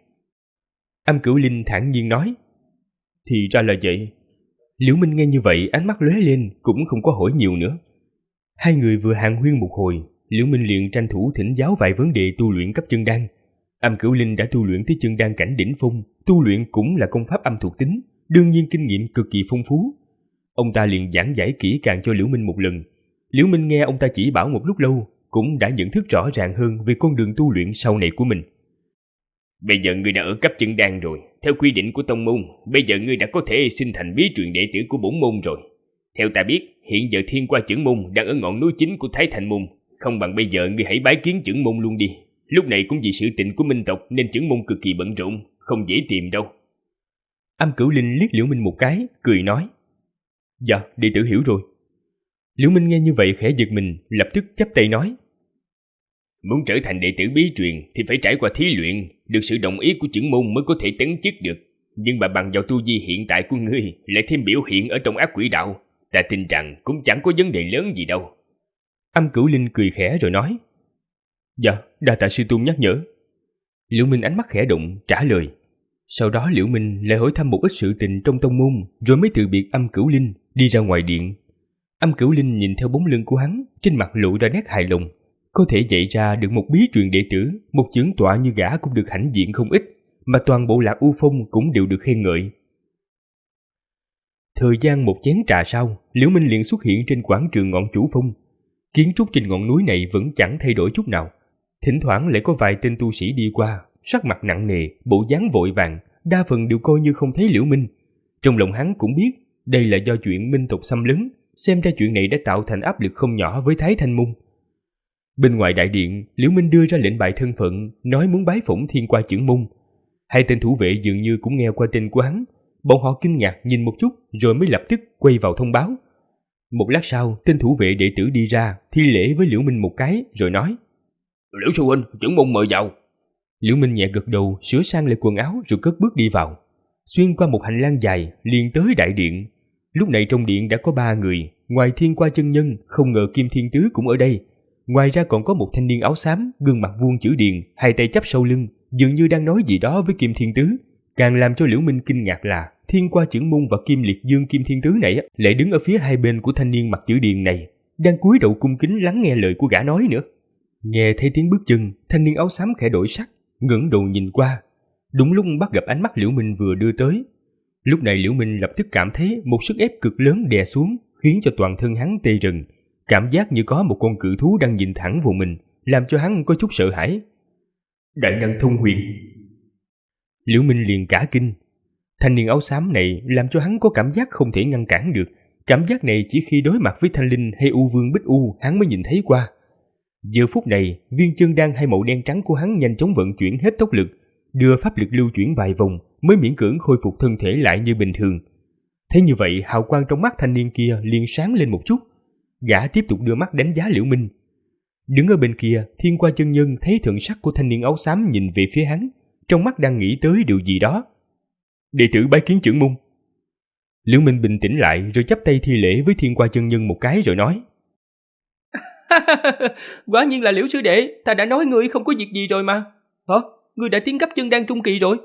Âm Cửu Linh thản nhiên nói: Thì ra là vậy. Liễu Minh nghe như vậy, ánh mắt lóe lên, cũng không có hỏi nhiều nữa. Hai người vừa hàn huyên một hồi, Liễu Minh liền tranh thủ thỉnh giáo vài vấn đề tu luyện cấp chân đan. Âm Cửu Linh đã tu luyện tới chân đan cảnh đỉnh phong, tu luyện cũng là công pháp âm thuộc tính, đương nhiên kinh nghiệm cực kỳ phong phú. Ông ta liền giảng giải kỹ càng cho Liễu Minh một lần. Liễu Minh nghe ông ta chỉ bảo một lúc lâu, cũng đã nhận thức rõ ràng hơn về con đường tu luyện sau này của mình. Bây giờ ngươi đã ở cấp chân đan rồi, theo quy định của tông môn, bây giờ ngươi đã có thể xin thành bí truyền đệ tử của bổn môn rồi. Theo ta biết, hiện giờ Thiên Qua Chưởng Môn đang ở ngọn núi chính của Thái Thành Môn, không bằng bây giờ ngươi hãy bái kiến Chưởng Môn luôn đi. Lúc này cũng vì sự tình của minh tộc nên Chưởng Môn cực kỳ bận rộn, không dễ tìm đâu. Âm Cửu Linh liếc Liễu Minh một cái, cười nói: Dạ, đệ tử hiểu rồi. Liễu Minh nghe như vậy khẽ giật mình, lập tức chắp tay nói: Muốn trở thành đệ tử bí truyền thì phải trải qua thí luyện, được sự đồng ý của Chưởng Môn mới có thể tấn chức được. Nhưng mà bằng vào tu vi hiện tại của ngươi, lại thêm biểu hiện ở trong Ác Quỷ Đạo, ta tin rằng cũng chẳng có vấn đề lớn gì đâu. Âm Cửu Linh cười khẽ rồi nói: Dạ, đa tạ sư tôn nhắc nhở. Liễu Minh ánh mắt khẽ động, trả lời. Sau đó Liễu Minh lại hỏi thăm một ít sự tình trong tông môn, rồi mới từ biệt Âm Cửu Linh, đi ra ngoài điện. Âm Cửu Linh nhìn theo bóng lưng của hắn, trên mặt lộ ra nét hài lòng. Có thể dạy ra được một bí truyền đệ tử, một chưởng tọa như gã cũng được hãnh diện không ít, mà toàn bộ Lạc U Phong cũng đều được khen ngợi. Thời gian một chén trà sau, Liễu Minh liền xuất hiện trên quảng trường ngọn Chủ Phong. Kiến trúc trên ngọn núi này vẫn chẳng thay đổi chút nào. Thỉnh thoảng lại có vài tên tu sĩ đi qua, sắc mặt nặng nề, bộ dáng vội vàng, đa phần đều coi như không thấy Liễu Minh. Trong lòng hắn cũng biết, đây là do chuyện minh tộc xâm lấn, xem ra chuyện này đã tạo thành áp lực không nhỏ với Thái Thanh Môn. Bên ngoài đại điện, Liễu Minh đưa ra lệnh bài thân phận, nói muốn bái phỏng Thiên Qua Chưởng Môn. Hai tên thủ vệ dường như cũng nghe qua tên của hắn, bọn họ kinh ngạc nhìn một chút rồi mới lập tức quay vào thông báo. Một lát sau, tên thủ vệ đệ tử đi ra, thi lễ với Liễu Minh một cái rồi nói: Liễu sư huynh, Chưởng Môn mời vào. Liễu Minh nhẹ gật đầu, sửa sang lại quần áo rồi cất bước đi vào. Xuyên qua một hành lang dài, liền tới đại điện. Lúc này trong điện đã có 3 người, ngoài Thiên Qua chân nhân, không ngờ Kim Thiên Tứ cũng ở đây. Ngoài ra còn có một thanh niên áo xám, gương mặt vuông chữ điền, hai tay chắp sau lưng, dường như đang nói gì đó với Kim Thiên Tứ. Càng làm cho Liễu Minh kinh ngạc là Thiên Qua Chưởng Môn và Kim Liệt Dương Kim Thiên Tứ này lại đứng ở phía hai bên của thanh niên mặc chữ điền này, đang cúi đầu cung kính lắng nghe lời của gã nói nữa. Nghe thấy tiếng bước chân, thanh niên áo xám khẽ đổi sắc, ngẩng đầu nhìn qua. Đúng lúc bắt gặp ánh mắt Liễu Minh vừa đưa tới. Lúc này Liễu Minh lập tức cảm thấy một sức ép cực lớn đè xuống, khiến cho toàn thân hắn tê rần. cảm giác như có một con cự thú đang nhìn thẳng vào mình, làm cho hắn có chút sợ hãi. Đại năng thông huyền. Liễu Minh liền cả kinh. Thanh niên áo xám này làm cho hắn có cảm giác không thể ngăn cản được. Cảm giác này chỉ khi đối mặt với Thanh Linh hay U Vương Bích U hắn mới nhìn thấy qua. Giờ phút này, viên chân đan hai màu đen trắng của hắn nhanh chóng vận chuyển hết tốc lực, đưa pháp lực lưu chuyển vài vòng mới miễn cưỡng khôi phục thân thể lại như bình thường. Thế như vậy, hào quang trong mắt thanh niên kia liền sáng lên một chút. Gã tiếp tục đưa mắt đánh giá Liễu Minh. Đứng ở bên kia, Thiên Qua chân nhân thấy thần sắc của thanh niên áo xám nhìn về phía hắn, trong mắt đang nghĩ tới điều gì đó. Đệ tử bái kiến trưởng môn. Liễu Minh bình tĩnh lại rồi chắp tay thi lễ với Thiên Qua chân nhân một cái rồi nói: Quả nhiên là Liễu sư đệ, ta đã nói ngươi không có việc gì rồi mà. Hả? Ngươi đã tiến cấp chân đan trung kỳ rồi?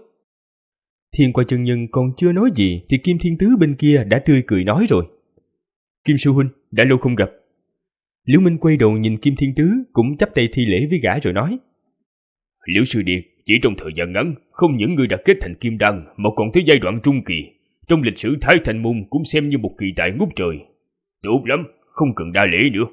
Thiên Qua chân nhân còn chưa nói gì thì Kim Thiên Tứ bên kia đã tươi cười nói rồi: Kim sư huynh, đã lâu không gặp. Liễu Minh quay đầu nhìn Kim Thiên Tứ cũng chắp tay thi lễ với gã rồi nói: Liễu sư điệt, chỉ trong thời gian ngắn, không những người đã kết thành kim đan mà còn tới giai đoạn trung kỳ. Trong lịch sử Thái Thanh môn cũng xem như một kỳ tài ngút trời. Tốt lắm, không cần đa lễ nữa.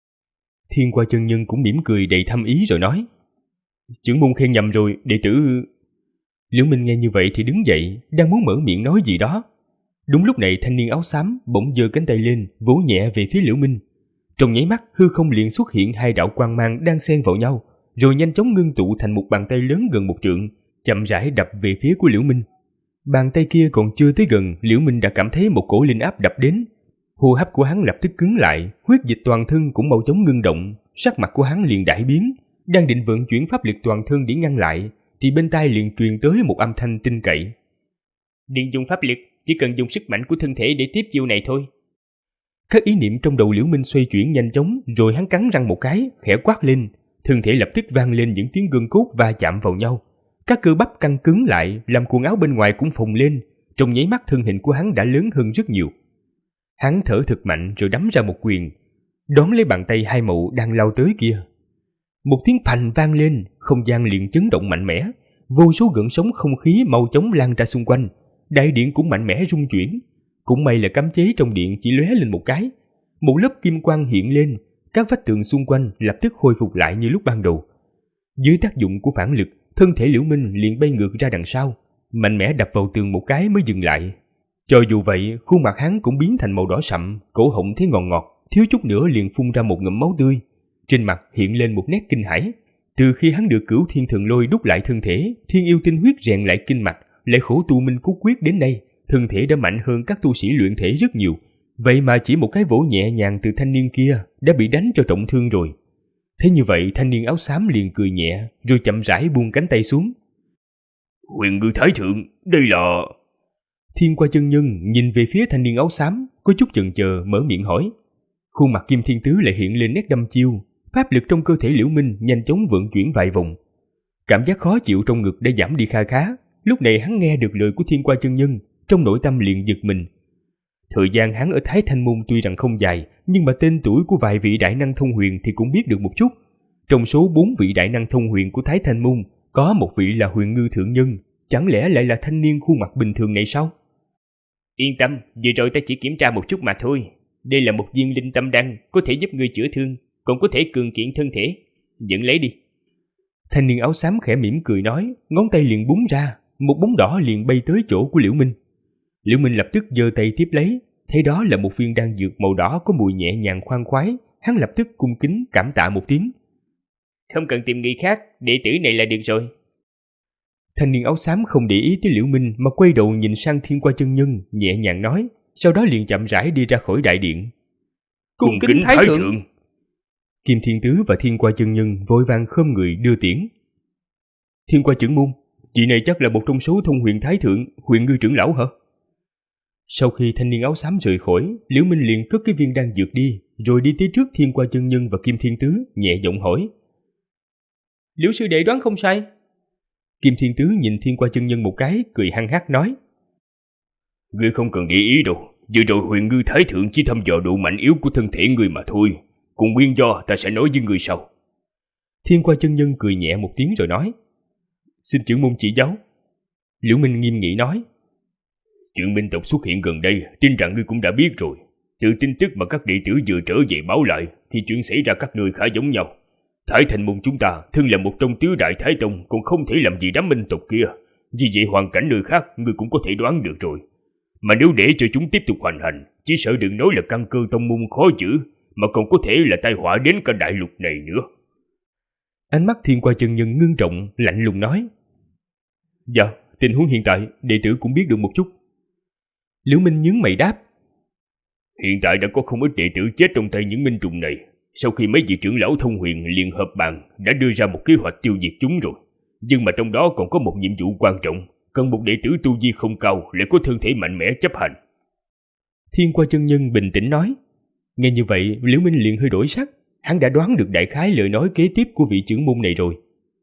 Thiên Qua chân nhân cũng mỉm cười đầy thâm ý rồi nói: Trưởng môn khen nhầm rồi, đệ tử... Liễu Minh nghe như vậy thì đứng dậy, đang muốn mở miệng nói gì đó. Đúng lúc này thanh niên áo xám bỗng giơ cánh tay lên, vỗ nhẹ về phía Liễu Minh. Trong nháy mắt, hư không liền xuất hiện hai đạo quang mang đang xen vào nhau, rồi nhanh chóng ngưng tụ thành một bàn tay lớn gần một trượng, chậm rãi đập về phía của Liễu Minh. Bàn tay kia còn chưa tới gần, Liễu Minh đã cảm thấy một cổ linh áp đập đến. Hô hấp của hắn lập tức cứng lại, huyết dịch toàn thân cũng mau chóng ngưng động, sắc mặt của hắn liền đại biến. Đang định vận chuyển pháp lực toàn thân để ngăn lại, thì bên tai liền truyền tới một âm thanh tin cậy: Điện dùng pháp lực, chỉ cần dùng sức mạnh của thân thể để tiếp chiêu này thôi. Các ý niệm trong đầu Liễu Minh xoay chuyển nhanh chóng, rồi hắn cắn răng một cái, khẽ quát lên, thân thể lập tức vang lên những tiếng gân cốt va chạm vào nhau. Các cơ bắp căng cứng lại, làm quần áo bên ngoài cũng phồng lên. Trong nháy mắt thân hình của hắn đã lớn hơn rất nhiều. Hắn thở thật mạnh rồi đấm ra một quyền, đón lấy bàn tay hai màu đang lao tới kia. Một tiếng phành vang lên, không gian liền chấn động mạnh mẽ, vô số gợn sóng không khí mau chóng lan ra xung quanh, đại điện cũng mạnh mẽ rung chuyển. Cũng may là cấm chế trong điện chỉ lóe lên một cái, một lớp kim quang hiện lên, các vách tường xung quanh lập tức khôi phục lại như lúc ban đầu. Dưới tác dụng của phản lực, thân thể Liễu Minh liền bay ngược ra đằng sau, mạnh mẽ đập vào tường một cái mới dừng lại. Cho dù vậy, khuôn mặt hắn cũng biến thành màu đỏ sậm, cổ họng thấy ngọt ngọt, thiếu chút nữa liền phun ra một ngụm máu tươi. Trên mặt hiện lên một nét kinh hãi. Từ khi hắn được Cửu Thiên Thần Lôi đúc lại thân thể, Thiên Yêu Tinh Huyết rèn lại kinh mạch, lại khổ tu Minh Cốt Quyết đến nay, thân thể đã mạnh hơn các tu sĩ luyện thể rất nhiều. Vậy mà chỉ một cái vỗ nhẹ nhàng từ thanh niên kia đã bị đánh cho trọng thương rồi. Thế như vậy thanh niên áo xám liền cười nhẹ, rồi chậm rãi buông cánh tay xuống. Huyền Ngư Thái Thượng, đây là... Thiên Qua chân nhân nhìn về phía thanh niên áo xám, có chút chần chờ mở miệng hỏi. Khuôn mặt Kim Thiên Tứ lại hiện lên nét đăm chiêu, pháp lực trong cơ thể Liễu Minh nhanh chóng vận chuyển vài vòng. Cảm giác khó chịu trong ngực đã giảm đi kha khá. Lúc này hắn nghe được lời của Thiên Qua chân nhân, trong nội tâm liền giật mình. Thời gian hắn ở Thái Thanh môn tuy rằng không dài, nhưng mà tên tuổi của vài vị đại năng thông huyền thì cũng biết được một chút. Trong số 4 vị đại năng thông huyền của Thái Thanh môn, có một vị là Huyền Ngư thượng nhân, chẳng lẽ lại là thanh niên khuôn mặt bình thường này sao? Yên tâm, vừa rồi ta chỉ kiểm tra một chút mà thôi. Đây là một viên linh tâm đan, có thể giúp ngươi chữa thương, còn có thể cường kiện thân thể. Dẫn lấy đi. Thanh niên áo xám khẽ mỉm cười nói, ngón tay liền búng ra, một bóng đỏ liền bay tới chỗ của Liễu Minh. Liễu Minh lập tức giơ tay tiếp lấy, thấy đó là một viên đan dược màu đỏ có mùi nhẹ nhàng khoan khoái, hắn lập tức cung kính cảm tạ một tiếng. Không cần tìm người khác, đệ tử này là được rồi. Thanh niên áo xám không để ý tới Liễu Minh mà quay đầu nhìn sang Thiên Qua chân nhân, nhẹ nhàng nói, sau đó liền chậm rãi đi ra khỏi đại điện. Cung kính Thái Thượng. Kim Thiên Tứ và Thiên Qua chân nhân vội vàng khom người đưa tiễn. Thiên Qua trưởng môn, chị này chắc là một trong số thông huyền Thái Thượng, Huyền Ngư trưởng lão hả? Sau khi thanh niên áo xám rời khỏi, Liễu Minh liền cất cái viên đan dược đi, rồi đi tới trước Thiên Qua chân nhân và Kim Thiên Tứ, nhẹ giọng hỏi. Liễu sư đệ đoán không sai. Kim Thiên Tứ nhìn Thiên Qua chân nhân một cái, cười hăng hắc nói. Ngươi không cần để ý đâu, vừa rồi Huyền Ngư Thái Thượng chỉ thăm dò độ mạnh yếu của thân thể ngươi mà thôi. Cùng nguyên do ta sẽ nói với ngươi sau. Thiên Qua chân nhân cười nhẹ một tiếng rồi nói. Xin trưởng môn chỉ giáo. Liễu Minh nghiêm nghị nói. Chuyện minh tộc xuất hiện gần đây, tin rằng ngươi cũng đã biết rồi. Từ tin tức mà các đệ tử vừa trở về báo lại thì chuyện xảy ra các nơi khá giống nhau. Thái Thành môn chúng ta thân là một trong tứ đại Thái Tông, còn không thể làm gì đám minh tộc kia. Vì vậy hoàn cảnh nơi khác người cũng có thể đoán được rồi. Mà nếu để cho chúng tiếp tục hoành hành, chỉ sợ đừng nói là căn cơ tông môn khó giữ, mà còn có thể là tai họa đến cả đại lục này nữa. Ánh mắt Thiên Qua chân nhân ngưng trọng, lạnh lùng nói. Dạ, tình huống hiện tại đệ tử cũng biết được một chút. Liễu Minh nhướng mày đáp. Hiện tại đã có không ít đệ tử chết trong tay những minh trùng này. Sau khi mấy vị trưởng lão thông huyền liên hợp bàn đã đưa ra một kế hoạch tiêu diệt chúng rồi. Nhưng mà trong đó còn có một nhiệm vụ quan trọng, cần một đệ tử tu vi không cao lại có thân thể mạnh mẽ chấp hành. Thiên Qua chân nhân bình tĩnh nói. Nghe như vậy, Liễu Minh liền hơi đổi sắc. Hắn đã đoán được đại khái lời nói kế tiếp của vị trưởng môn này rồi.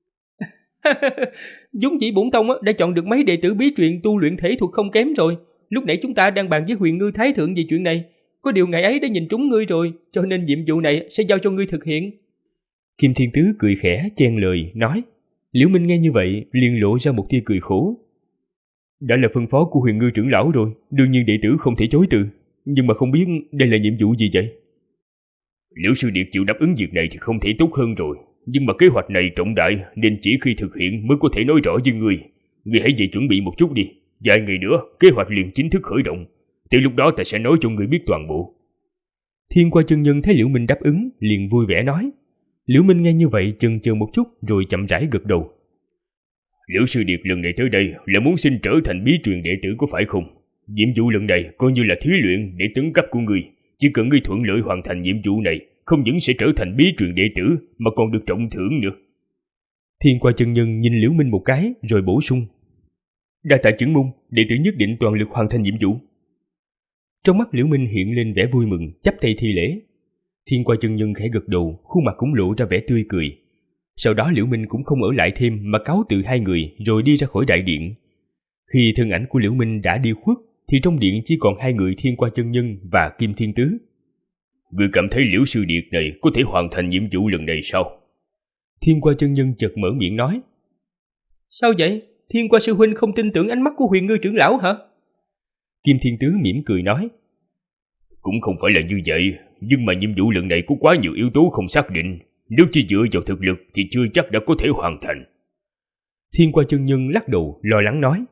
Vốn dĩ bổn tông đã chọn được mấy đệ tử bí truyền tu luyện thể thuật không kém rồi. Lúc nãy chúng ta đang bàn với Huyền Ngư Thái Thượng về chuyện này. Có điều ngày ấy đã nhìn trúng ngươi rồi, cho nên nhiệm vụ này sẽ giao cho ngươi thực hiện. Kim Thiên Tứ cười khẽ chen lời nói. Liễu Minh nghe như vậy liền lộ ra một tia cười khổ. Đã là phân phó của Huyền Ngư trưởng lão rồi, đương nhiên đệ tử không thể chối từ. Nhưng mà không biết đây là nhiệm vụ gì vậy? Liễu sư điệt chịu đáp ứng việc này thì không thể tốt hơn rồi. Nhưng mà kế hoạch này trọng đại nên chỉ khi thực hiện mới có thể nói rõ với ngươi. Ngươi hãy về chuẩn bị một chút đi. Vài ngày nữa kế hoạch liền chính thức khởi động. Từ lúc đó ta sẽ nói cho ngươi biết toàn bộ. Thiên Qua chân nhân thấy Liễu Minh đáp ứng liền vui vẻ nói. Liễu Minh nghe như vậy chần chờ một chút rồi chậm rãi gật đầu. Liễu sư điệt lần này tới đây là muốn xin trở thành bí truyền đệ tử có phải không? Nhiệm vụ lần này coi như là thí luyện để tấn cấp của ngươi. Chỉ cần ngươi thuận lợi hoàn thành nhiệm vụ này, không những sẽ trở thành bí truyền đệ tử mà còn được trọng thưởng nữa. Thiên Qua chân nhân nhìn Liễu Minh một cái rồi bổ sung. Đa tạ trưởng môn, đệ tử nhất định toàn lực hoàn thành nhiệm vụ. Trong mắt Liễu Minh hiện lên vẻ vui mừng, chắp tay thi lễ. Thiên Qua chân nhân khẽ gật đầu, khuôn mặt cũng lộ ra vẻ tươi cười. Sau đó Liễu Minh cũng không ở lại thêm mà cáo từ hai người rồi đi ra khỏi đại điện. Khi thân ảnh của Liễu Minh đã đi khuất thì trong điện chỉ còn hai người Thiên Qua chân nhân và Kim Thiên Tứ. Ngươi cảm thấy Liễu sư điệt này có thể hoàn thành nhiệm vụ lần này sao? Thiên Qua chân nhân chợt mở miệng nói. Sao vậy? Thiên Qua sư huynh không tin tưởng ánh mắt của Huyền Ngư trưởng lão hả? Kim Thiên Tứ mỉm cười nói. Cũng không phải là như vậy, nhưng mà nhiệm vụ lần này có quá nhiều yếu tố không xác định. Nếu chỉ dựa vào thực lực thì chưa chắc đã có thể hoàn thành. Thiên Qua chân nhân lắc đầu lo lắng nói.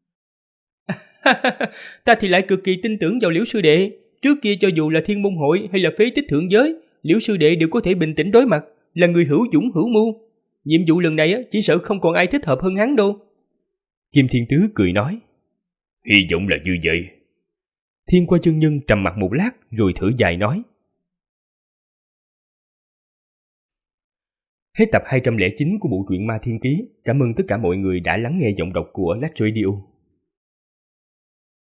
Ta thì lại cực kỳ tin tưởng vào Liễu sư đệ. Trước kia cho dù là Thiên Môn Hội hay là phế tích thượng giới, Liễu sư đệ đều có thể bình tĩnh đối mặt, là người hữu dũng hữu mưu. Nhiệm vụ lần này chỉ sợ không còn ai thích hợp hơn hắn đâu. Kim Thiên Tứ cười nói. Hy vọng là như vậy. Thiên Qua chân nhân trầm mặt một lát rồi thở dài nói. Hết tập 209 của bộ truyện Ma Thiên Ký. Cảm ơn tất cả mọi người đã lắng nghe giọng đọc của Lách Radio.